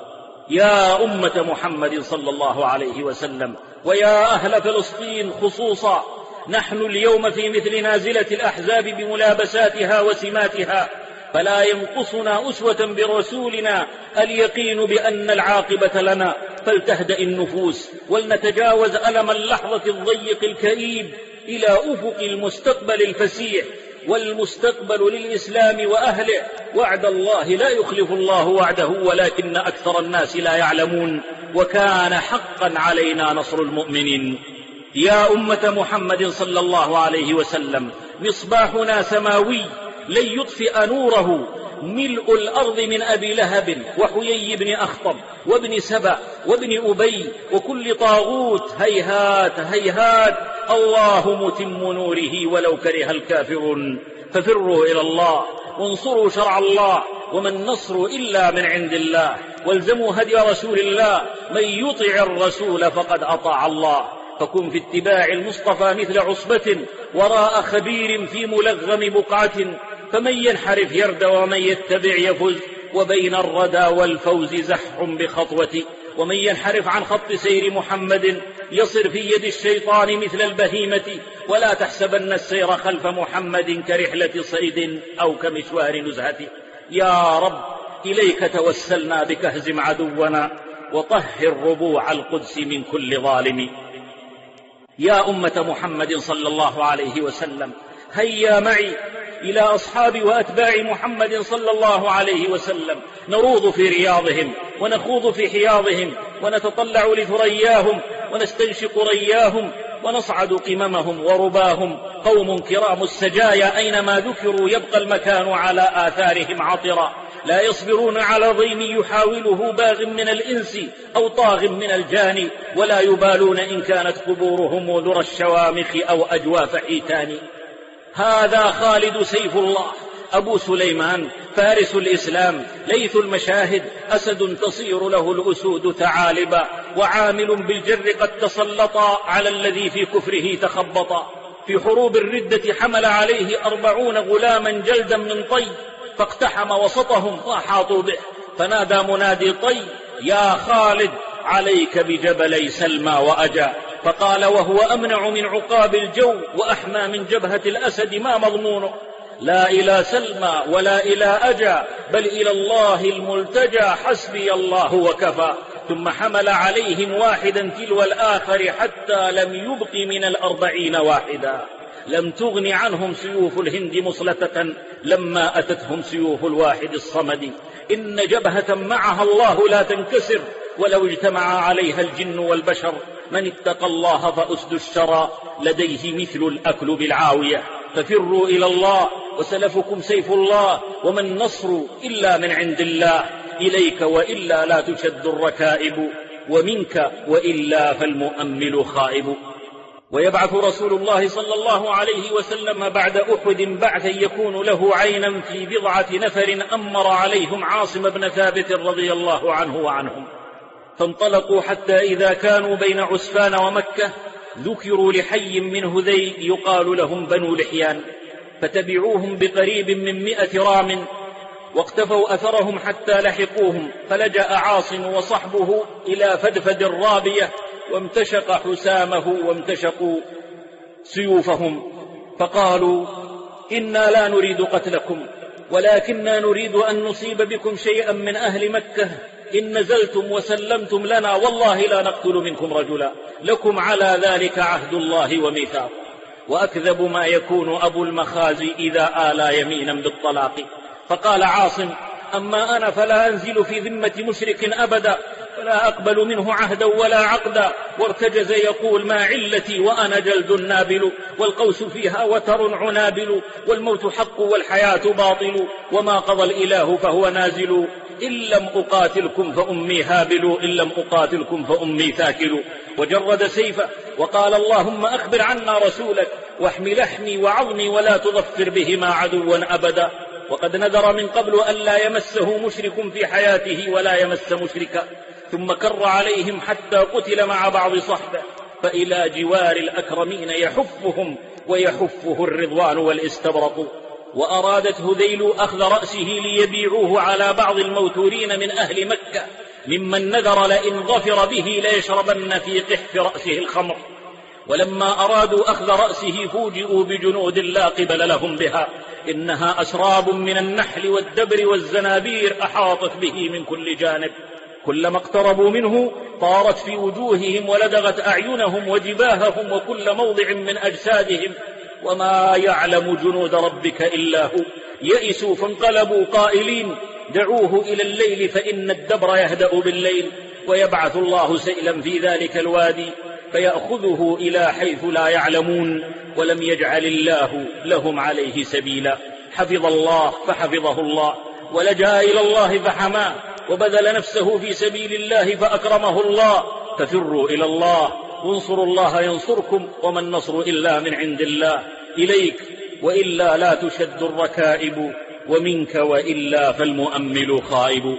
يا أمة محمد صلى الله عليه وسلم، ويا أهل فلسطين خصوصا، نحن اليوم في مثل نازلة الأحزاب بملابساتها وسماتها، فلا ينقصنا أسوة برسولنا اليقين بأن العاقبة لنا، فلتهدأ النفوس ولنتجاوز ألم اللحظة الضيق الكئيب إلى أفق المستقبل الفسيح. والمستقبل للإسلام وأهله. وعد الله لا يخلف الله وعده ولكن أكثر الناس لا يعلمون. وكان حقا علينا نصر المؤمنين. يا أمة محمد صلى الله عليه وسلم، مصباحنا سماوي لن يطفئ نوره ملء الأرض من أبي لهب وحيي بن أخطب وابن سبأ وابن أبي وكل طاغوت. هيهات هيهات، الله متم نوره ولو كره الكافرون. ففروا إلى الله وانصروا شرع الله، وما النصر إلا من عند الله. والزموا هدي رسول الله، من يطع الرسول فقد أطاع الله. فكن في اتباع المصطفى مثل عصبة وراء خبير في ملغم بقعة، فمن ينحرف يرد ومن يتبع يفز، وبين الردى والفوز زحف بخطوة. ومن ينحرف عن خط سير محمد يصر في يد الشيطان مثل البهيمة. ولا تحسبن السير خلف محمد كرحلة صيد أو كمشوار نزهة. يا رب إليك توسلنا بك اهزم عدونا وطهر ربوع القدس من كل ظالم. يا أمة محمد صلى الله عليه وسلم، هيا معي إلى أصحاب وأتباع محمد صلى الله عليه وسلم، نروض في رياضهم ونخوض في حياضهم ونتطلع لثرياهم ونستنشق رياهم ونصعد قممهم ورباهم. قوم كرام السجايا أينما ذكروا يبقى المكان على آثارهم عطرا، لا يصبرون على ضيم يحاوله باغ من الإنس أو طاغ من الجان، ولا يبالون إن كانت قبورهم ذرى الشوامخ أو أجواف حيتان. هذا خالد سيف الله أبو سليمان فارس الإسلام، ليث المشاهد، أسد تصير له الأسود ثعالبا، وعامل بالجر قد تسلطا على الذي في كفره تخبطا. في حروب الردة حمل عليه 40 غلاما جلدا من طي، فاقتحم وسطهم وأحاطوا به، فنادى منادي طي: يا خالد عليك بجبلي سلمى وأجا. فقال وهو أمنع من عقاب الجو وأحمى من جبهة الأسد: ما مضمونه؟ لا إلى سلمى ولا إلى أجا، بل إلى الله الملتجى، حسبي الله وكفى. ثم حمل عليهم واحدا تلو الآخر حتى لم يبق من 40 واحدا. لم تغن عنهم سيوف الهند مصلتة لما أتتهم سيوف الواحد الصمد. إن جبهة معها الله لا تنكسر ولو اجتمع عليها الجن والبشر. من اتقى الله فأسد الشرى لديه مثل الأكل بالعاوية. ففروا إلى الله وسلفكم سيف الله، وما النصر إلا من عند الله. إليك وإلا لا تشد الركائب، ومنك وإلا فالمؤمل خائب. ويبعث رسول الله صلى الله عليه وسلم بعد أحد بعثا يكون له عينا في بضعة نفر أمر عليهم عاصم بن ثابت رضي الله عنه وعنهم. فانطلقوا حتى إذا كانوا بين عسفان ومكة ذكروا لحي من هذيل يقال لهم بنو لحيان، فتبعوهم بقريب من 100 رام، واقتفوا أثرهم حتى لحقوهم. فلجأ عاصم وصحبه إلى فدفد الرابية، وامتشق حسامه وامتشقوا سيوفهم، فقالوا: إنا لا نريد قتلكم، ولكننا نريد أن نصيب بكم شيئا من أهل مكة. إن نزلتم وسلمتم لنا والله لا نقتل منكم رجلا، لكم على ذلك عهد الله وميثاق. وأكذب ما يكون أبو المخازي إذا آلى يمينا بالطلاق. فقال عاصم: أما أنا فلا أنزل في ذمة مشرك أبدا، فلا أقبل منه عهدا ولا عقدا. وارتجز يقول: ما علتي وأنا جلد نابل، والقوس فيها وتر عنابل، والموت حق والحياة باطل، وما قضى الإله فهو نازل. إن لم أقاتلكم فأمي هابل، إن لم أقاتلكم فأمي ثاكل. وجرد سيفه وقال: اللهم أخبر عنا رسولك، واحم لحمي وعظمي ولا تظفر بهما عدوا أبدا. وقد نذر من قبل أن لا يمسه مشرك في حياته ولا يمس مشركا. ثم كر عليهم حتى قتل مع بعض صحبه، فإلى جوار الأكرمين يحفهم ويحفه الرضوان والاستبرق. وأرادت هذيل أخذ رأسه ليبيعوه على بعض الموتورين من أهل مكة، ممن نذر لئن ظفر به ليشربن في قحف رأسه الخمر. ولما أرادوا أخذ رأسه فوجئوا بجنود لا قبل لهم بها، إنها أسراب من النحل والدبر والزنابير أحاطت به من كل جانب. كلما اقتربوا منه طارت في وجوههم ولدغت أعينهم وجباههم وكل موضع من أجسادهم. وما يعلم جنود ربك إلا هو. يئسوا فانقلبوا قائلين: دعوه إلى الليل فإن الدبر يهدأ بالليل. ويبعث الله سيلا في ذلك الوادي فيأخذه إلى حيث لا يعلمون، ولم يجعل الله لهم عليه سبيلا. حفظ الله فحفظه الله، ولجأ إلى الله فحماه، وبذل نفسه في سبيل الله فأكرمه الله. ففروا إلى الله وانصروا الله ينصركم، وما النصر إلا من عند الله. إليك وإلا لا تشد الركائب، ومنك وإلا فالمؤمل خائب.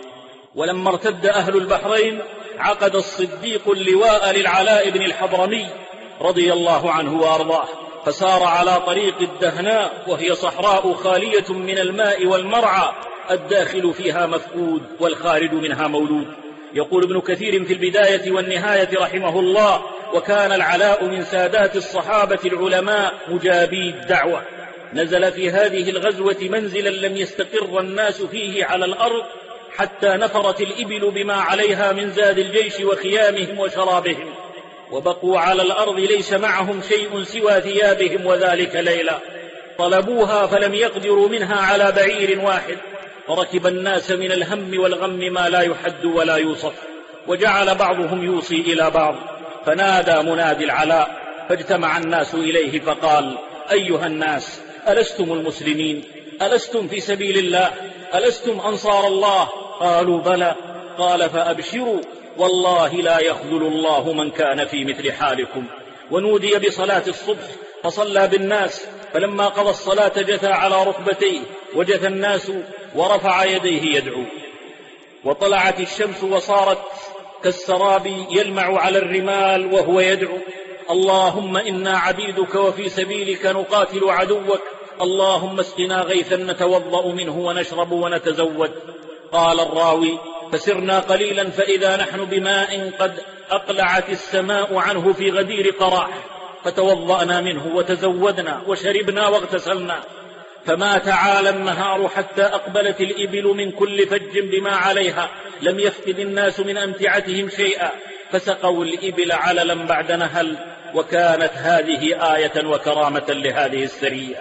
ولما ارتد أهل البحرين عقد الصديق اللواء للعلاء بن الحضرمي رضي الله عنه وأرضاه، فسار على طريق الدهناء، وهي صحراء خالية من الماء والمرعى، الداخل فيها مفقود والخارج منها مولود. يقول ابن كثير في البداية والنهاية رحمه الله: وكان العلاء من سادات الصحابة العلماء مجابي الدعوة. نزل في هذه الغزوة منزلا لم يستقر الناس فيه على الأرض حتى نفرت الإبل بما عليها من زاد الجيش وخيامهم وشرابهم، وبقوا على الأرض ليس معهم شيء سوى ثيابهم، وذلك ليلا. طلبوها فلم يقدروا منها على بعير واحد، فركب الناس من الهم والغم ما لا يحد ولا يوصف. وجعل بعضهم يوصي إلى بعض، فنادى منادي العلاء، فاجتمع الناس إليه فقال: أيها الناس، ألستم المسلمين؟ ألستم في سبيل الله؟ ألستم أنصار الله؟ قالوا: بلى. قال: فأبشروا، والله لا يخذل الله من كان في مثل حالكم. ونودي بصلاة الصبح فصلى بالناس، فلما قضى الصلاة جثى على ركبتيه، وجثى الناس ورفع يديه يدعو. وطلعت الشمس وصارت كالسراب يلمع على الرمال وهو يدعو: اللهم إنا عبيدك وفي سبيلك نقاتل عدوك، اللهم اسقنا غيثا نتوضأ منه ونشرب ونتزود. قال الراوي: فسرنا قليلا فإذا نحن بماء قد أقلعت السماء عنه في غدير قراح، فتوضأنا منه وتزودنا وشربنا واغتسلنا. فما تعالى النهار حتى أقبلت الإبل من كل فج بما عليها، لم يفقد الناس من أمتعتهم شيئا، فسقوا الإبل عللا بعد نهل، وكانت هذه آية وكرامة لهذه السرية.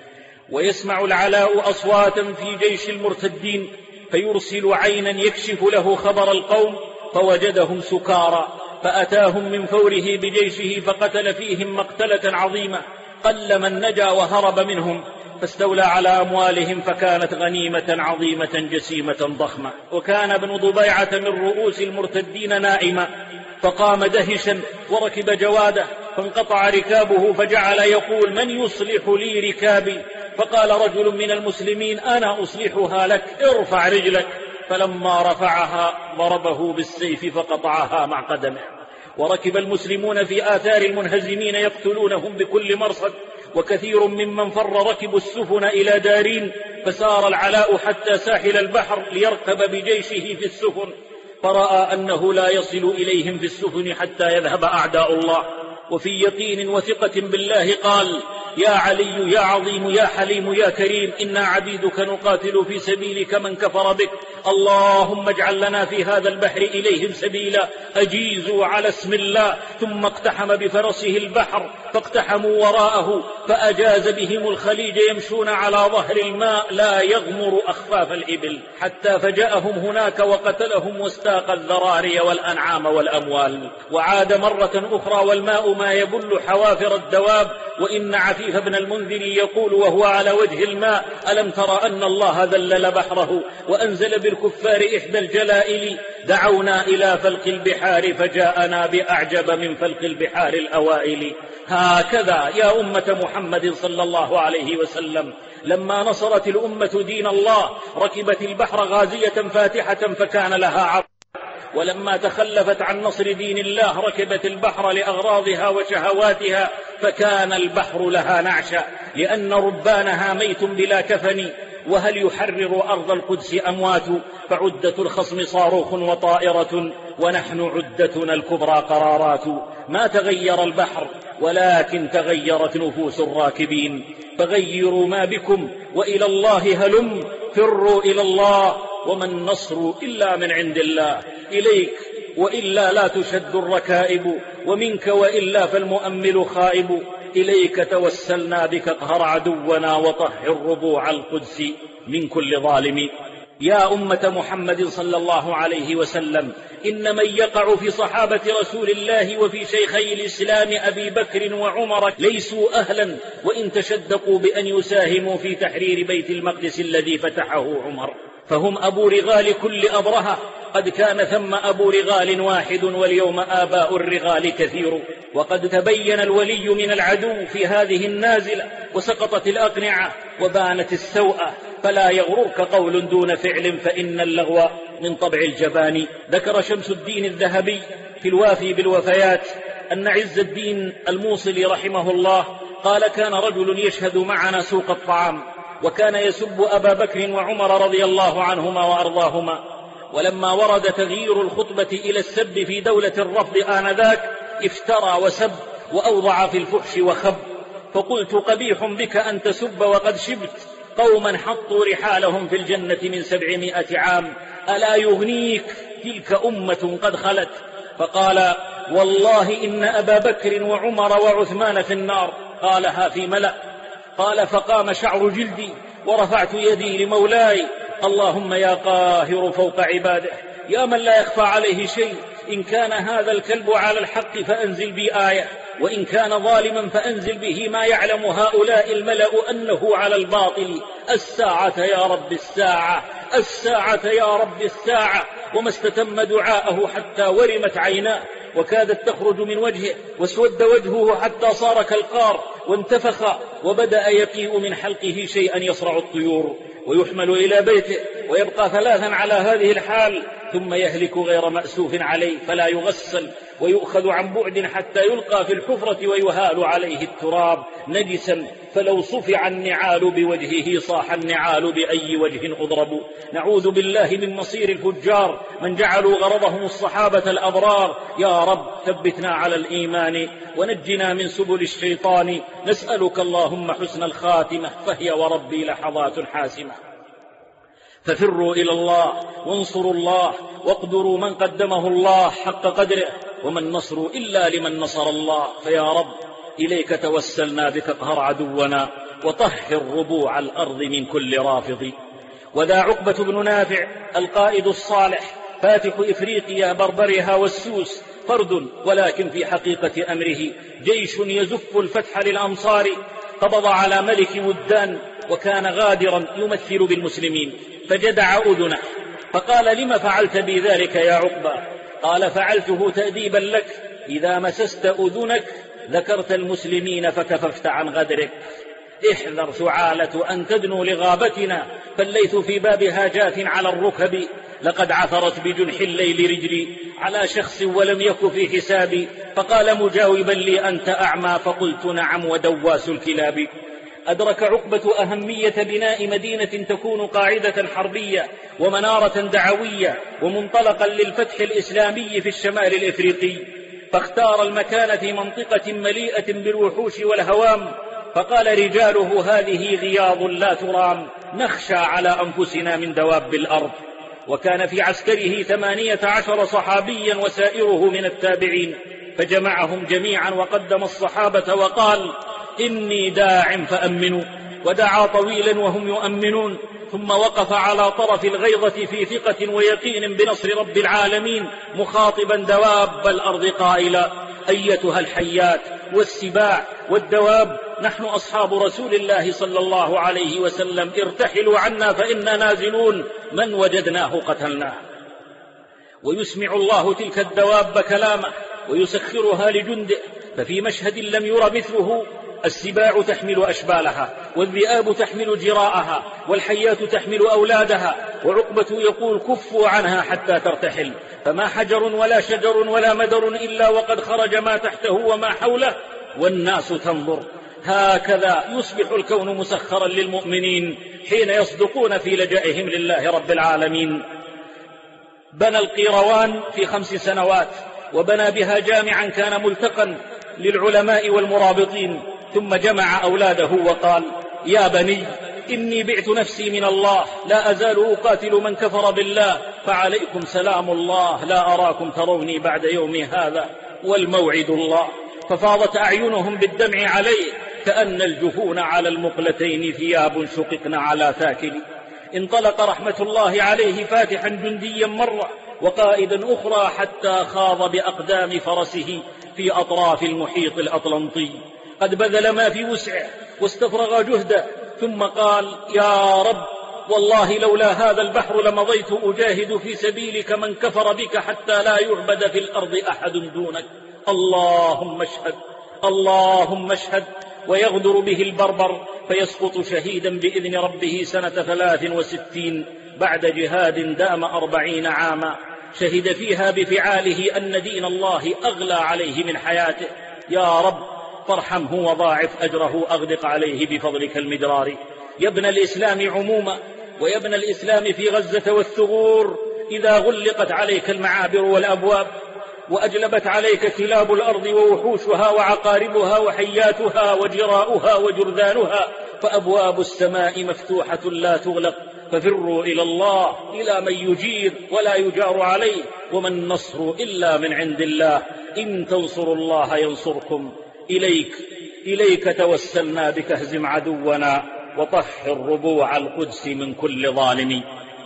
ويسمع العلاء أصواتا في جيش المرتدين فيرسل عينا يكشف له خبر القوم فوجدهم سكارى، فأتاهم من فوره بجيشه فقتل فيهم مقتلة عظيمة، قل من نجا وهرب منهم، فاستولى على أموالهم فكانت غنيمة عظيمة جسيمة ضخمة. وكان ابن ضبيعة من رؤوس المرتدين نائما، فقام دهشا وركب جواده، فانقطع ركابه فجعل يقول: من يصلح لي ركابي؟ فقال رجل من المسلمين: أنا أصلحها لك، ارفع رجلك. فلما رفعها ضربه بالسيف فقطعها مع قدمه. وركب المسلمون في آثار المنهزمين يقتلونهم بكل مرصد، وكثير ممن فر ركبوا السفن إلى دارين، فسار العلاء حتى ساحل البحر ليركب بجيشه في السفن، فرأى أنه لا يصل إليهم في السفن حتى يذهب أعداء الله، وفي يقين وثقة بالله قال: يا علي يا عظيم يا حليم يا كريم، إنا عبيدك نقاتل في سبيلك من كفر بك، اللهم اجعل لنا في هذا البحر إليهم سبيلا. أجيزوا على اسم الله. ثم اقتحم بفرسه البحر فاقتحموا وراءه، فأجاز بهم الخليج يمشون على ظهر الماء لا يغمر أخفاف الإبل، حتى فجأهم هناك وقتلهم واستاق الذراري والأنعام والأموال. وعاد مرة أخرى والماء ما يبل حوافر الدواب. وإن عفيف بن المنذر يقول وهو على وجه الماء: ألم تر أن الله ذلل بحره وأنزل بالكفار إحدى الجلائل؟ دعونا إلى فلق البحار فجاءنا بأعجب من فلق البحار الأوائل. هكذا يا أمة محمد صلى الله عليه وسلم، لما نصرت الأمة دين الله ركبت البحر غازية فاتحة فكان لها عرض، ولما تخلفت عن نصر دين الله ركبت البحر لأغراضها وشهواتها فكان البحر لها نعشا، لأن ربانها ميت بلا كفن. وهل يحرر أرض القدس أموات؟ فعدة الخصم صاروخ وطائرة، ونحن عدتنا الكبرى قرارات. ما تغير البحر ولكن تغيرت نفوس الراكبين، فغيروا ما بكم وإلى الله هلم، فروا إلى الله، وما النصر إلا من عند الله. إليك وإلا لا تشد الركائب، ومنك وإلا فالمؤمل خائب. إليك توسلنا بك اقهر عدونا، وطهر ربوع القدس من كل ظالم. يا أمة محمد صلى الله عليه وسلم، إن من يقع في صحابة رسول الله وفي شيخي الإسلام أبي بكر وعمر ليسوا أهلا، وإن تشدقوا بأن يساهموا في تحرير بيت المقدس الذي فتحه عمر، فهم أبو رغال كل أبرهة. قد كان ثم أبو رغال واحد، واليوم آباء الرغال كثير. وقد تبين الولي من العدو في هذه النازلة، وسقطت الأقنعة وبانت السوءة، فلا يغررك قول دون فعل، فإن اللغو من طبع الجبان. ذكر شمس الدين الذهبي في الوافي بالوفيات أن عز الدين الموصلي رحمه الله قال: كان رجل يشهد معنا سوق الطعام، وكان يسب أبا بكر وعمر رضي الله عنهما وأرضاهما، ولما ورد تغيير الخطبة إلى السب في دولة الرفض آنذاك افترى وسب وأوضع في الفحش وخب. فقلت: قبيح بك أن تسب وقد شبت قوما حطوا رحالهم في الجنة من 700 عام، ألا يغنيك؟ تلك أمة قد خلت. فقال: والله إن أبا بكر وعمر وعثمان في النار. قالها في ملأ. قال: فقام شعر جلدي ورفعت يدي لمولاي: اللهم يا قاهر فوق عباده، يا من لا يخفى عليه شيء، إن كان هذا الكلب على الحق فأنزل بي آية، وإن كان ظالما فأنزل به ما يعلم هؤلاء الملأ أنه على الباطل. الساعة يا رب الساعة، الساعة يا رب الساعة. وما استتم دعاءه حتى ورمت عيناه وكادت تخرج من وجهه، واسود وجهه حتى صار كالقار، وانتفخ وبدأ يقيء من حلقه شيئا يصرع الطيور، ويحمل إلى بيته ويبقى 3 على هذه الحال، ثم يهلك غير مأسوف عليه، فلا يغسل ويؤخذ عن بعد حتى يلقى في الحفرة ويهال عليه التراب نجسا، فلو صفع النعال بوجهه صاح النعال بأي وجه أضرب. نعوذ بالله من مصير الفجار من جعلوا غرضهم الصحابة الأبرار. يا رب ثبتنا على الإيمان ونجنا من سبل الشيطان. نسألك اللهم حسن الخاتمة، فهي وربي لحظات حاسمة. ففروا إلى الله وانصروا الله، واقدروا من قدمه الله حق قدره، وما النصر إلا لمن نصر الله. فيا رب إليك توسلنا بك اقهر عدونا وطهر ربوع الأرض من كل رافض. وذا عقبة بن نافع القائد الصالح فاتح إفريقيا بربرها والسوس فرد، ولكن في حقيقة أمره جيش يزف الفتح للأمصار. قبض على ملك ودان وكان غادرا يمثل بالمسلمين، فجدع أذنه فقال: لم فعلت بي ذلك يا عقبة؟ قال: فعلته تأديبا لك، إذا مسست أذنك ذكرت المسلمين فكففت عن غدرك. احذر ثعالة أن تدنو لغابتنا، فالليث في بابها جاث على الركب. لقد عثرت بجنح الليل رجلي على شخص ولم يك في حسابي. فقال مجاوبا لي: أنت أعمى؟ فقلت: نعم، ودواس الكلاب. أدرك عقبة أهمية بناء مدينة تكون قاعدة حربية ومنارة دعوية ومنطلقا للفتح الإسلامي في الشمال الإفريقي، فاختار المكان في منطقة مليئة بالوحوش والهوام. فقال رجاله: هذه غياض لا ترام، نخشى على أنفسنا من دواب الأرض. وكان في عسكره 18 صحابيا وسائره من التابعين، فجمعهم جميعا وقدم الصحابة وقال: إني داع فأمنوا. ودعا طويلا وهم يؤمنون، ثم وقف على طرف الغيضة في ثقة ويقين بنصر رب العالمين، مخاطبا دواب الأرض قائلا: أيتها الحيات والسباع والدواب، نحن أصحاب رسول الله صلى الله عليه وسلم، ارتحلوا عنا فإنا نازلون، من وجدناه قتلناه. ويسمع الله تلك الدواب كلامه ويسخرها لجنده. ففي مشهد لم ير مثله: السباع تحمل أشبالها، والذئاب تحمل جراءها، والحيات تحمل أولادها، وعقبة يقول: كفوا عنها حتى ترتحل. فما حجر ولا شجر ولا مدر إلا وقد خرج ما تحته وما حوله، والناس تنظر. هكذا يصبح الكون مسخرا للمؤمنين حين يصدقون في لجائهم لله رب العالمين. بنى القيروان في 5 سنوات، وبنى بها جامعا كان ملتقا للعلماء والمرابطين، ثم جمع أولاده وقال: يا بني، إني بعت نفسي من الله، لا أزال أقاتل من كفر بالله، فعليكم سلام الله، لا أراكم تروني بعد يومي هذا، والموعد الله. ففاضت أعينهم بالدمع عليه، كأن الجفون على المقلتين ثياب شققن على ثاكل. انطلق رحمة الله عليه فاتحا جنديا مرة وقائدا أخرى، حتى خاض بأقدام فرسه في أطراف المحيط الأطلنطي. قد بذل ما في وسعه واستفرغ جهده، ثم قال: يا رب، والله لولا هذا البحر لمضيت أجاهد في سبيلك من كفر بك حتى لا يعبد في الأرض أحد دونك. اللهم اشهد، اللهم اشهد. ويغدر به البربر فيسقط شهيدا بإذن ربه سنة 63 بعد جهاد دام 40 عاما، شهد فيها بفعاله أن دين الله أغلى عليه من حياته. يا رب فارحمه وضاعف أجره، أغدق عليه بفضلك المدرار. يا ابن الإسلام عموما، ويا ابن الإسلام في غزة والثغور، إذا غلقت عليك المعابر والأبواب، وأجلبت عليك كلاب الأرض ووحوشها وعقاربها وحياتها وجراؤها وجرذانها، فأبواب السماء مفتوحة لا تغلق، ففروا إلى الله، إلى من يجير ولا يجار عليه، وما النصر إلا من عند الله. إن تنصروا الله ينصركم. إليك توسلنا بك اهزم عدونا وطهر ربوع القدس من كل ظالم.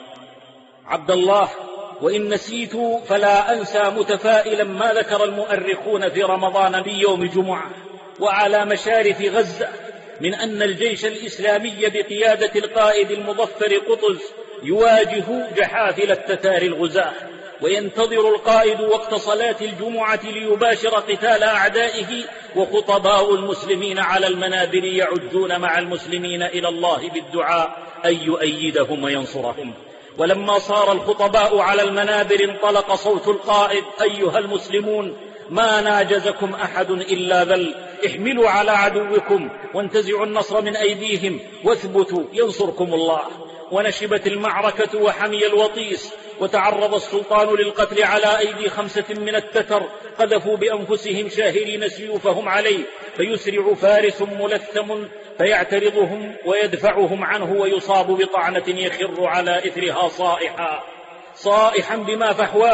عبد الله، وإن نسيت فلا أنسى متفائلا ما ذكر المؤرخون في رمضان في يوم جمعة وعلى مشارف غزة من أن الجيش الإسلامي بقيادة القائد المظفر قطز يواجه جحافل التتار الغزاة، وينتظر القائد وقت صلاة الجمعة ليباشر قتال أعدائه، وخطباء المسلمين على المنابر يعجون مع المسلمين إلى الله بالدعاء أن يؤيدهم وينصرهم. ولما صار الخطباء على المنابر انطلق صوت القائد: أيها المسلمون، ما ناجزكم أحد إلا ذل، احملوا على عدوكم وانتزعوا النصر من أيديهم واثبتوا ينصركم الله. ونشبت المعركة وحمي الوطيس، وتعرض السلطان للقتل على أيدي 5 من التتر قذفوا بأنفسهم شاهرين سيوفهم عليه، فيسرع فارس ملثم فيعترضهم ويدفعهم عنه، ويصاب بطعنة يخر على إثرها صائحا بما فحواه،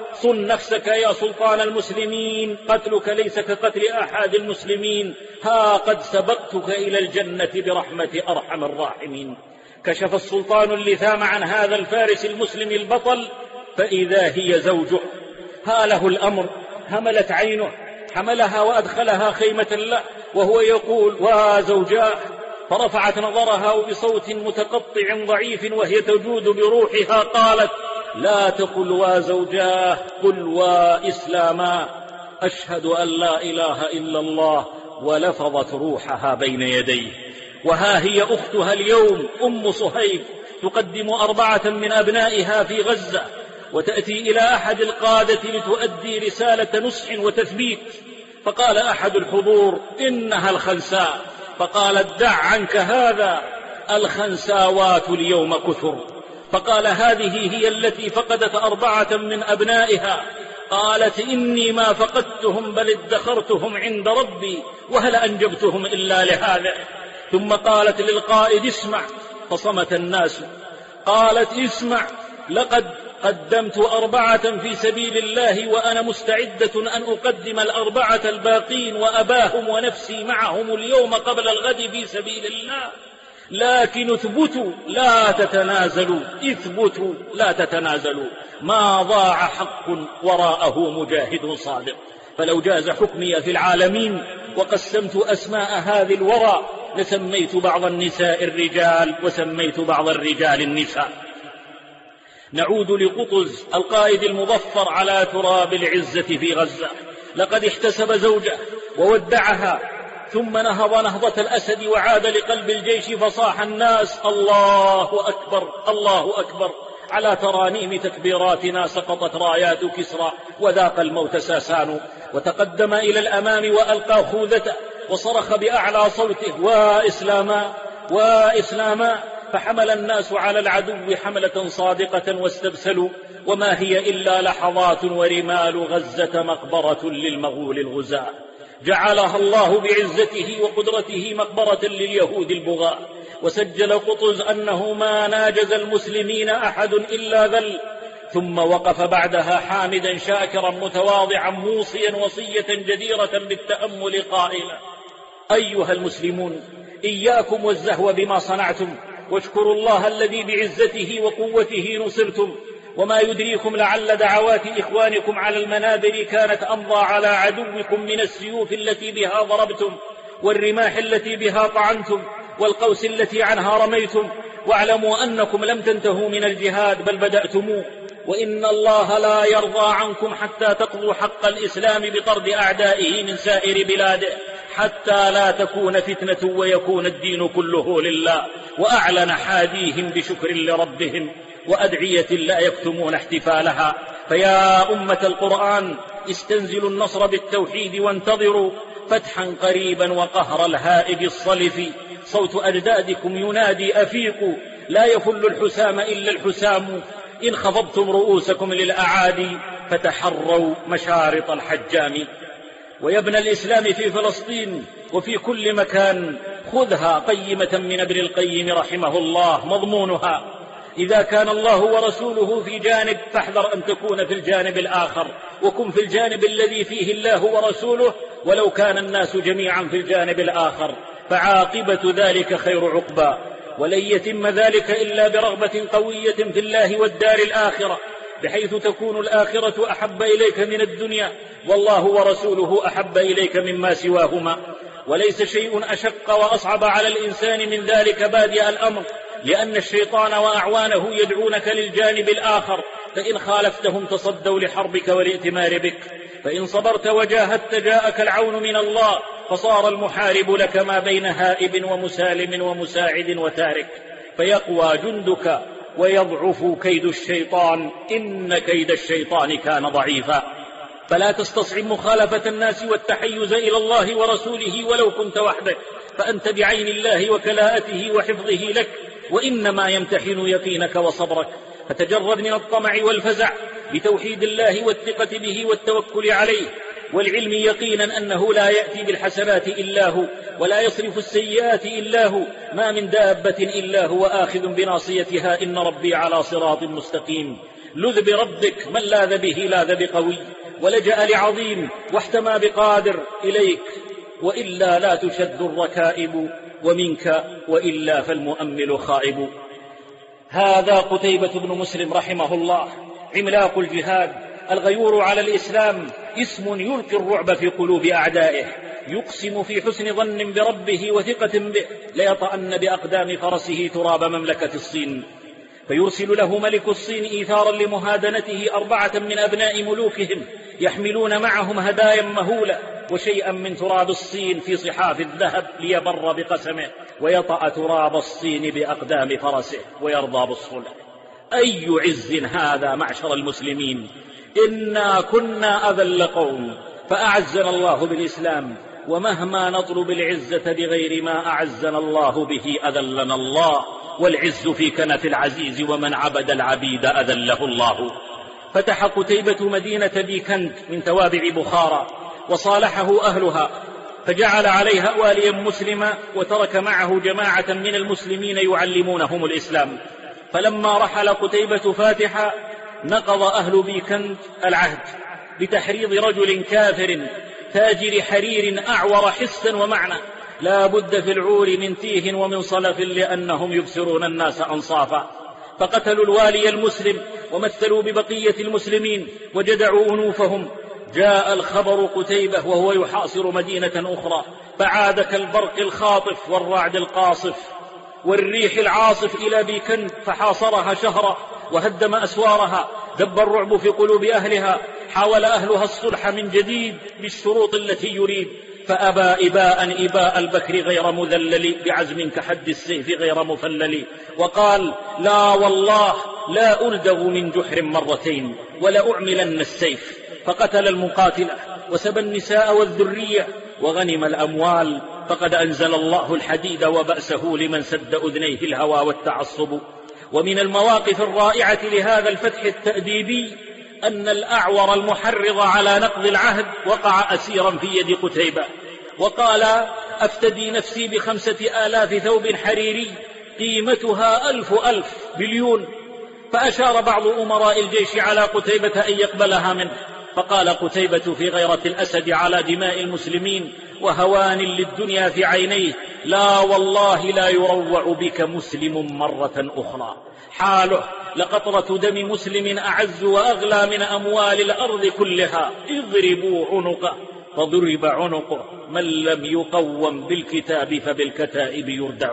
صن نفسك يا سلطان المسلمين، قتلك ليس كقتل أحد المسلمين، ها قد سبقتك إلى الجنة برحمة أرحم الراحمين. كشف السلطان اللثام عن هذا الفارس المسلم البطل، فإذا هي زوجه، ها له الأمر، هملت عينه، حملها وأدخلها خيمة له وهو يقول: وزوجاه. فرفعت نظرها وبصوت متقطع ضعيف وهي تجود بروحها قالت: لا تقل وزوجاه، قل وإسلاما، أشهد أن لا إله إلا الله، ولفظت روحها بين يديه. وها هي أختها اليوم أم صهيب تقدم 4 من أبنائها في غزة، وتأتي إلى أحد القادة لتؤدي رسالة نصح وتثبيت. فقال أحد الحضور: إنها الخنساء. فقالت: دع عنك هذا، الخنساوات اليوم كثر. فقال: هذه هي التي فقدت 4 من أبنائها. قالت: إني ما فقدتهم بل ادخرتهم عند ربي، وهل أنجبتهم إلا لهذا. ثم قالت للقائد: اسمع. فصمت الناس. قالت: اسمع، لقد قدمت 4 في سبيل الله، وأنا مستعدة أن أقدم 4 الباقين وأباهم ونفسي معهم اليوم قبل الغد في سبيل الله، لكن اثبتوا لا تتنازلوا، اثبتوا لا تتنازلوا، ما ضاع حق وراءه مجاهد صادق. فلو جاز حكمي في العالمين وقسمت أسماء هذه الورى، لسميت بعض النساء الرجال وسميت بعض الرجال النساء. نعود لقطز القائد المظفر على تراب العزة في غزة. لقد احتسب زوجه وودعها، ثم نهض نهضة الأسد وعاد لقلب الجيش، فصاح الناس: الله أكبر، الله أكبر. على ترانيم تكبيراتنا سقطت رايات كسرى وذاق الموت ساسان. وتقدم إلى الأمام وألقى خوذته وصرخ بأعلى صوته: وإسلاما، وإسلاما. فحمل الناس على العدو حملة صادقة واستبسلوا، وما هي إلا لحظات ورمال غزة مقبرة للمغول الغزاة، جعلها الله بعزته وقدرته مقبرة لليهود البغاة. وسجل قطز أنه ما ناجز المسلمين أحد إلا ذل. ثم وقف بعدها حامدا شاكرا متواضعا موصيا وصية جديرة بالتأمل قائلا: أيها المسلمون، إياكم والزهو بما صنعتم، واشكروا الله الذي بعزته وقوته نصرتم. وما يدريكم لعل دعوات إخوانكم على المنابر كانت أمضى على عدوكم من السيوف التي بها ضربتم، والرماح التي بها طعنتم، والقوس التي عنها رميتم. واعلموا أنكم لم تنتهوا من الجهاد بل بدأتموه، وإن الله لا يرضى عنكم حتى تقضوا حق الإسلام بطرد أعدائه من سائر بلاده، حتى لا تكون فتنة ويكون الدين كله لله. وأعلن حاديهم بشكر لربهم وأدعية لا يكتمون احتفالها. فيا أمة القرآن، استنزلوا النصر بالتوحيد وانتظروا فتحا قريبا وقهر الهائج الصلف. صوت أجدادكم ينادي: أفيقوا، لا يفل الحسام إلا الحسام. إن خفضتم رؤوسكم للأعادي فتحروا مشارط الحجام. ويا ابن الإسلام في فلسطين وفي كل مكان، خذها قيمة من ابن القيم رحمه الله مضمونها: إذا كان الله ورسوله في جانب فاحذر أن تكون في الجانب الآخر، وكن في الجانب الذي فيه الله ورسوله، ولو كان الناس جميعا في الجانب الآخر، فعاقبة ذلك خير عقبى. ولن يتم ذلك إلا برغبة قوية في الله والدار الآخرة، بحيث تكون الآخرة أحب إليك من الدنيا، والله ورسوله أحب إليك مما سواهما. وليس شيء أشق وأصعب على الإنسان من ذلك بادئ الأمر، لأن الشيطان وأعوانه يدعونك للجانب الآخر، فإن خالفتهم تصدوا لحربك والائتمار بك، فإن صبرت وجاهدت جاءك العون من الله، فصار المحارب لك ما بين هائب ومسالم ومساعد وتارك، فيقوى جندك ويضعف كيد الشيطان، إن كيد الشيطان كان ضعيفا. فلا تستصعب مخالفة الناس والتحيز إلى الله ورسوله ولو كنت وحدك، فأنت بعين الله وكلاءته وحفظه لك، وإنما يمتحن يقينك وصبرك. فتجرد من الطمع والفزع بتوحيد الله والثقة به والتوكل عليه، والعلم يقينا أنه لا يأتي بالحسنات إلا هو، ولا يصرف السيئات إلا هو، ما من دابة إلا هو آخذ بناصيتها، إن ربي على صراط مستقيم. لذ بربك من لاذ به لاذ بقوي، ولجأ لعظيم واحتمى بقادر إليك، وإلا لا تشد الركائب ومنك وإلا فالمؤمل خائب. هذا قتيبة بن مسلم رحمه الله عملاق الجهاد الغيور على الإسلام، اسم يلقي الرعب في قلوب أعدائه، يقسم في حسن ظن بربه وثقة به ليطأن بأقدام فرسه تراب مملكة الصين، فيرسل له ملك الصين إيثارا لمهادنته 4 من أبناء ملوكهم يحملون معهم هدايا مهولة وشيئا من تراب الصين في صحاف الذهب ليبر بقسمه ويطأ تراب الصين بأقدام فرسه ويرضى بالصلح. أي عز هذا معشر المسلمين، إنا كنا أذل قوم فأعزنا الله بالإسلام، ومهما نطلب العزة بغير ما أعزنا الله به أذلنا الله، والعز في كنف العزيز ومن عبد العبيد أذله الله. فتح قتيبة مدينة بيكند من توابع بخارى وصالحه أهلها، فجعل عليها واليا مسلما وترك معه جماعة من المسلمين يعلمونهم الإسلام. فلما رحل قتيبة فاتحا نقض أهل بيكند العهد بتحريض رجل كافر تاجر حرير أعور حسا ومعنى، لا بد في العور من تيه ومن صلف لأنهم يبصرون الناس أنصافا. فقتلوا الوالي المسلم ومثلوا ببقية المسلمين وجدعوا أنوفهم. جاء الخبر قتيبة وهو يحاصر مدينة أخرى، فعاد كالبرق الخاطف والرعد القاصف والريح العاصف إلى بيكند، فحاصرها شهرا وهدم أسوارها، دب الرعب في قلوب أهلها. حاول أهلها الصلح من جديد بالشروط التي يريد، فأبى إباء البكر غير مذلل، بعزم كحد السيف غير مفلل، وقال: لا والله لا ألدغ من جحر مرتين ولأعملن السيف. فقتل المقاتلة وسبى النساء والذرية وغنم الأموال، فقد أنزل الله الحديد وبأسه لمن سد أذنيه الهوى والتعصب. ومن المواقف الرائعة لهذا الفتح التأديبي أن الأعور المحرض على نقض العهد وقع أسيرا في يد قتيبة، وقال: أفتدي نفسي ب5,000 ثوب حريري قيمتها 1000 بليون. فأشار بعض أمراء الجيش على قتيبة أن يقبلها منه، فقال قتيبة في غيرة الأسد على دماء المسلمين وهوان للدنيا في عينيه: لا والله لا يروع بك مسلم مرة أخرى. حاله لقطرة دم مسلم أعز وأغلى من أموال الأرض كلها. اضربوا عنقه، فضرب عنقه. من لم يقوم بالكتاب فبالكتائب يردع.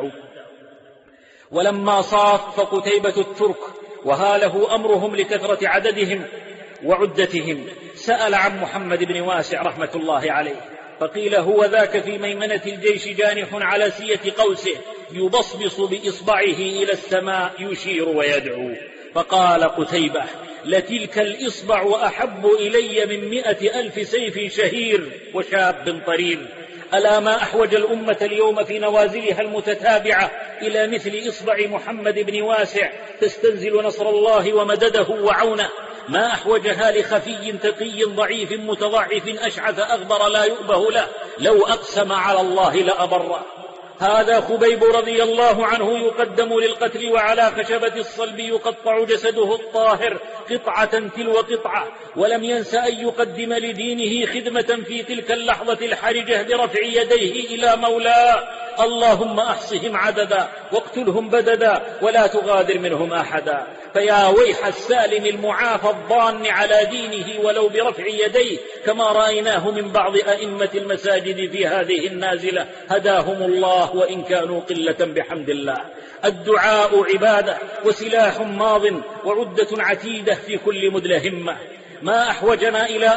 ولما صاف قتيبة الترك وهاله أمرهم لكثرة عددهم وعدتهم، سأل عن محمد بن واسع رحمة الله عليه، فقيل: هو ذاك في ميمنة الجيش جانح على سية قوسه يبصبص بإصبعه إلى السماء يشير ويدعو. فقال قتيبة: لتلك الإصبع أحب إلي من 100,000 سيف شهير وشاب طرير. ألا ما أحوج الأمة اليوم في نوازلها المتتابعة إلى مثل إصبع محمد بن واسع تستنزل نصر الله ومدده وعونه. ما أحوجها لخفي تقي ضعيف متضعف أشعث أغبر لا يؤبه له، لو أقسم على الله لأبره. هذا خبيب رضي الله عنه يقدم للقتل وعلى خشبة الصلب يقطع جسده الطاهر قطعة تلو قطعة، ولم ينس أن يقدم لدينه خدمة في تلك اللحظة الحرجة برفع يديه إلى مولاه: اللهم أحصهم عددا واقتلهم بددا ولا تغادر منهم أحدا. فيا ويح السالم المعافى الضان على دينه ولو برفع يديه، كما رأيناه من بعض أئمة المساجد في هذه النازلة، هداهم الله وإن كانوا قلة بحمد الله. الدعاء عبادة وسلاح ماض وعدة عتيدة في كل مدلهمة. ما أحوجنا إلى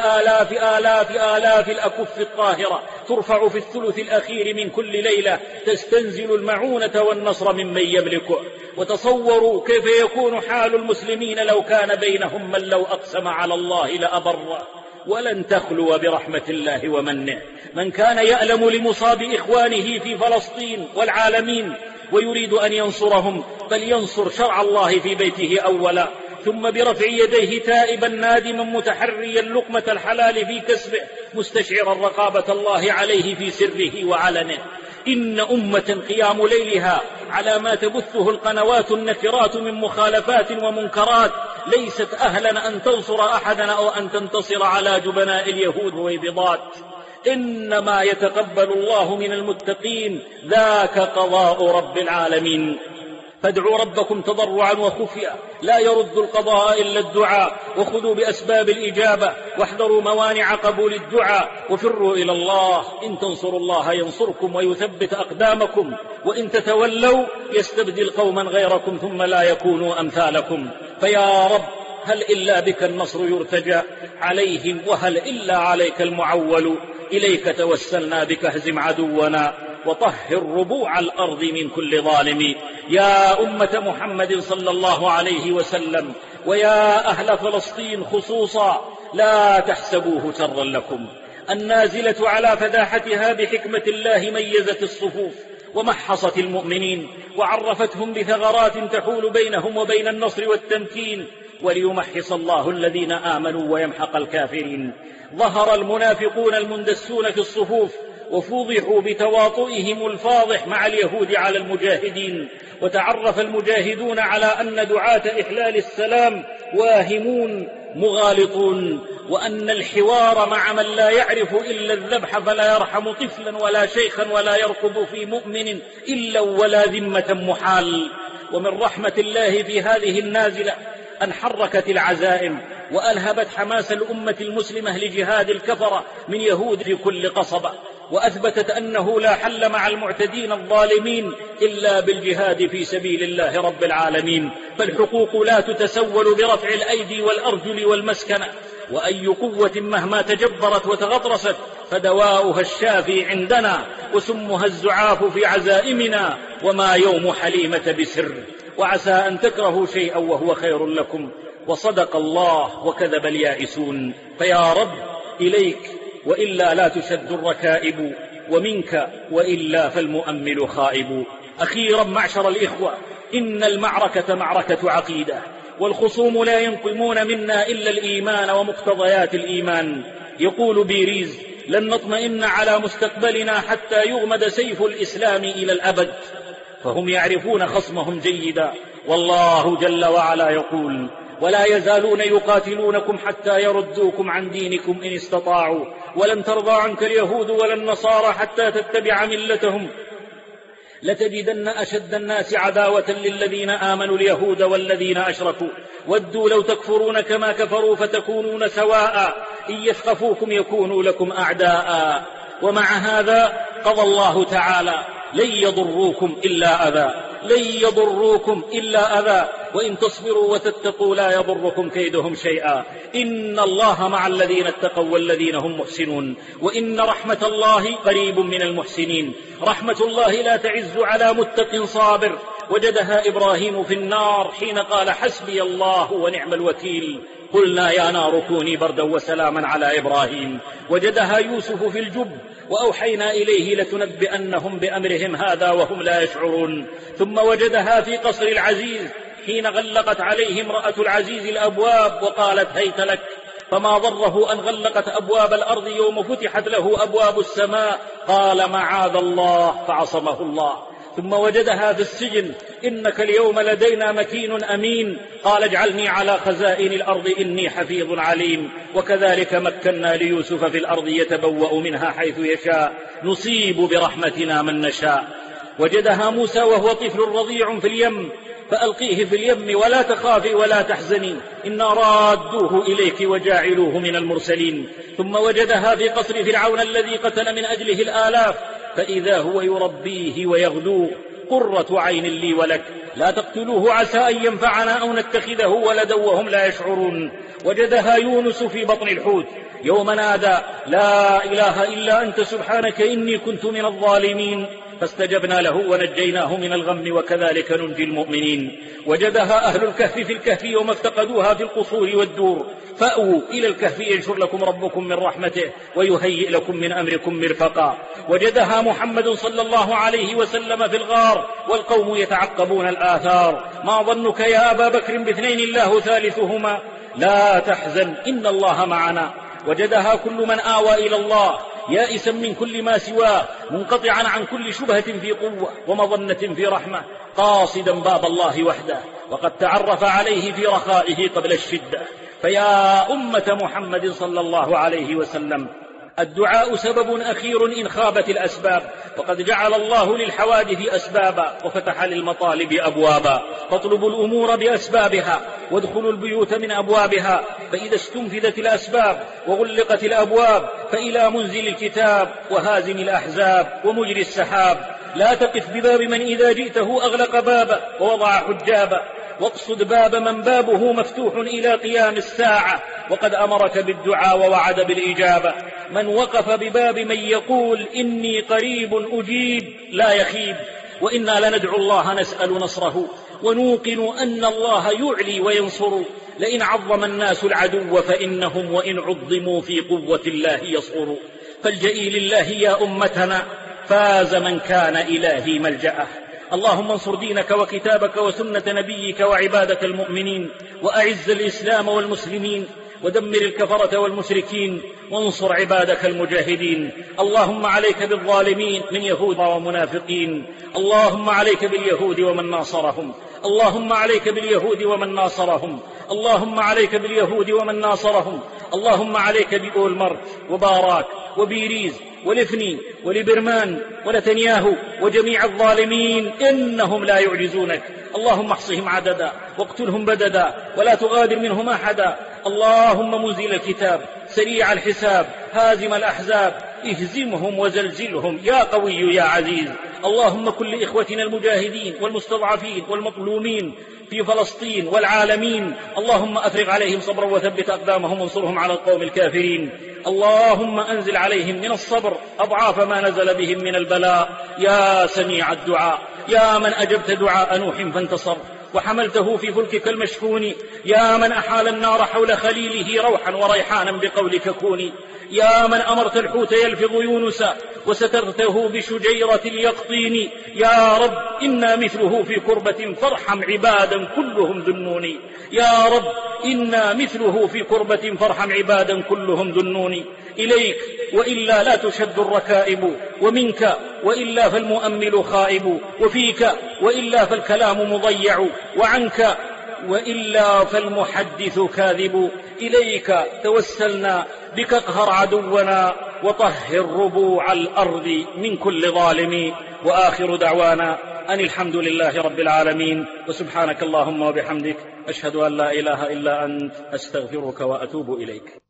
آلاف الأكف الطاهرة ترفع في الثلث الأخير من كل ليلة تستنزل المعونة والنصر ممن يملكه. وتصوروا كيف يكون حال المسلمين لو كان بينهم من لو أقسم على الله لأبره. ولن تخلو برحمة الله ومنه. من كان يألم لمصاب إخوانه في فلسطين والعالمين ويريد أن ينصرهم فلينصر شرع الله في بيته أولا، ثم برفع يديه تائبا نادما متحريا لقمة الحلال في كسبه، مستشعرا رقابة الله عليه في سره وعلنه. إن أمة قيام ليلها على ما تبثه القنوات النفرات من مخالفات ومنكرات ليست أهلا أن تنصر أحدا أو أن تنتصر على جبناء اليهود والبيضات، إنما يتقبل الله من المتقين، ذاك قضاء رب العالمين. فادعوا ربكم تضرعا وخفيا، لا يرد القضاء إلا الدعاء، وخذوا بأسباب الإجابة، واحذروا موانع قبول الدعاء، وفروا إلى الله. إن تنصروا الله ينصركم ويثبت أقدامكم، وإن تتولوا يستبدل قوما غيركم ثم لا يكونوا أمثالكم. فيا رب هل إلا بك النصر يرتجى عليهم، وهل إلا عليك المعول. إليك توسلنا بك اهزم عدونا، وطهر ربوع الأرض من كل ظالم. يا أمة محمد صلى الله عليه وسلم، ويا أهل فلسطين خصوصا، لا تحسبوه شرا لكم. النازلة على فداحتها بحكمة الله ميزت الصفوف ومحصت المؤمنين، وعرفتهم بثغرات تحول بينهم وبين النصر والتمكين، وليمحص الله الذين آمنوا ويمحق الكافرين. ظهر المنافقون المندسون في الصفوف، وفوضحوا بتواطئهم الفاضح مع اليهود على المجاهدين، وتعرف المجاهدون على أن دعاة إحلال السلام واهمون مغالطون، وأن الحوار مع من لا يعرف إلا الذبح فلا يرحم طفلا ولا شيخا ولا يرقب في مؤمن إلا ولا ذمة محال. ومن رحمة الله في هذه النازلة أن حركت العزائم وألهبت حماس الأمة المسلمة لجهاد الكفرة من يهود في كل قصبة، وأثبتت أنه لا حل مع المعتدين الظالمين إلا بالجهاد في سبيل الله رب العالمين. فالحقوق لا تتسول برفع الأيدي والأرجل والمسكنة، وأي قوة مهما تجبرت وتغطرست فدواؤها الشافي عندنا، وسمها الزعاف في عزائمنا، وما يوم حليمة بسر. وعسى أن تكرهوا شيئا وهو خير لكم، وصدق الله وكذب اليائسون. فيا رب إليك وإلا لا تشد الركائب، ومنك وإلا فالمؤمل خائب. أخيرا معشر الإخوة، إن المعركة معركة عقيدة، والخصوم لا ينقمون منا إلا الإيمان ومقتضيات الإيمان. يقول بيريز: لن نطمئن على مستقبلنا حتى يغمد سيف الإسلام إلى الأبد. فهم يعرفون خصمهم جيدا، والله جل وعلا يقول: ولا يزالون يقاتلونكم حتى يردوكم عن دينكم إن استطاعوا، ولن ترضى عنك اليهود ولا النصارى حتى تتبع ملتهم. لتجدن أشد الناس عداوة للذين آمنوا اليهود والذين أشركوا، ودوا لو تكفرون كما كفروا فتكونون سواء، إن يثقفوكم يكونوا لكم أعداء. ومع هذا قضى الله تعالى: لن يضروكم إلا أذى، لن يضروكم إلا أذى، وإن تصبروا وتتقوا لا يضركم كيدهم شيئا، إن الله مع الذين اتقوا والذين هم محسنون، وإن رحمة الله قريب من المحسنين. رحمة الله لا تعز على متق صابر، وجدها إبراهيم في النار حين قال: حسبي الله ونعم الوكيل. قلنا يا نار كوني بردا وسلاما على إبراهيم. وجدها يوسف في الجب، وأوحينا إليه لتنبئنهم بأمرهم هذا وهم لا يشعرون. ثم وجدها في قصر العزيز حين غلقت عليه امرأة العزيز الأبواب وقالت: هيت لك. فما ضره أن غلقت أبواب الأرض يوم فتحت له أبواب السماء، قال: معاذ الله، فعصمه الله. ثم وجدها في السجن: إنك اليوم لدينا مكين أمين، قال: اجعلني على خزائن الأرض إني حفيظ عليم. وكذلك مكنا ليوسف في الأرض يتبوأ منها حيث يشاء، نصيب برحمتنا من نشاء. وجدها موسى وهو طفل رضيع في اليم، فألقيه في اليم ولا تخافي ولا تحزني، إنا رادوه إليك وجاعلوه من المرسلين. ثم وجدها في قصر فرعون الذي قتل من أجله الآلاف، فإذا هو يربيه ويغدوه، قرة عين لي ولك، لا تقتلوه عسى أن ينفعنا أو نتخذه ولدا وهم لا يشعرون. وجدها يونس في بطن الحوت يوم نادى: لا إله إلا أنت سبحانك إني كنت من الظالمين، فاستجبنا له ونجيناه من الغم، وكذلك ننجي المؤمنين. وجدها أهل الكهف في الكهف يوم افتقدوها في القصور والدور، فأووا إلى الكهف ينشر لكم ربكم من رحمته ويهيئ لكم من أمركم مرفقا. وجدها محمد صلى الله عليه وسلم في الغار والقوم يتعقبون الآثار: ما ظنك يا أبا بكر باثنين الله ثالثهما، لا تحزن إن الله معنا. وجدها كل من آوى إلى الله يائسا من كل ما سواه، منقطعا عن كل شبهة في قوة ومظنة في رحمة، قاصدا باب الله وحده، وقد تعرف عليه في رخائه قبل الشدة. فيا أمة محمد صلى الله عليه وسلم، الدعاء سبب أخير إن خابت الأسباب، وقد جعل الله للحوادث أسبابا وفتح للمطالب أبوابا، فاطلبوا الأمور بأسبابها وادخلوا البيوت من أبوابها، فإذا استنفذت الأسباب وغلقت الأبواب فإلى منزل الكتاب وهازم الأحزاب ومجري السحاب. لا تقف بباب من إذا جئته أغلق بابا ووضع حجابا، واقصد باب من بابه مفتوح إلى قيام الساعة، وقد أمرك بالدعاء ووعد بالإجابة. من وقف بباب من يقول إني قريب أجيب لا يخيب، وإنا لندعو الله نسأل نصره، ونوقن أن الله يعلي وينصر. لئن عظم الناس العدو فإنهم وإن عظموا في قوة الله يصغروا. فالجئي لله يا أمتنا، فاز من كان إلهي ملجأه. اللهم انصر دينك وكتابك وسنة نبيك وعبادك المؤمنين، وأعز الإسلام والمسلمين، ودمر الكفرة والمشركين، وانصر عبادك المجاهدين. اللهم عليك بالظالمين من يهود ومنافقين، اللهم عليك باليهود ومن ناصرهم، اللهم عليك باليهود ومن ناصرهم، اللهم عليك باليهود ومن ناصرهم، اللهم عليك بأولمرت وباراك وبيريز ولفني ولبرمان ونتنياهو وجميع الظالمين، إنهم لا يعجزونك. اللهم احصهم عددا واقتلهم بددا ولا تغادر منهم أحدا. اللهم منزل الكتاب سريع الحساب هازم الأحزاب، اهزمهم وزلزلهم يا قوي يا عزيز. اللهم كن لإخوتنا المجاهدين والمستضعفين والمظلومين في فلسطين والعالمين، اللهم أفرغ عليهم صبرا وثبت أقدامهم وانصرهم على القوم الكافرين. اللهم أنزل عليهم من الصبر أضعاف ما نزل بهم من البلاء يا سميع الدعاء، يا من أجبت دعاء نوح فانتصر وحملته في فلكك المشحون، يا من أحال النار حول خليله روحا وريحانا بقولك كوني، يا من أمرت الحوت يلفظ يونس وسترته بشجيرة اليقطين. يا رب إنا مثله في كربة فارحم عبادا كلهم ذنوني، يا رب إنا مثله في كربة فارحم عبادا كلهم ذنوني. إليك وإلا لا تشد الركائب، ومنك وإلا فالمؤمل خائب، وفيك وإلا فالكلام مضيع، وعنك وإلا فالمحدث كاذب. إليك توسلنا بك اقهر عدونا وطهر ربوع الأرض من كل ظالم. وآخر دعوانا أن الحمد لله رب العالمين، وسبحانك اللهم وبحمدك أشهد أن لا إله إلا أنت أستغفرك وأتوب إليك.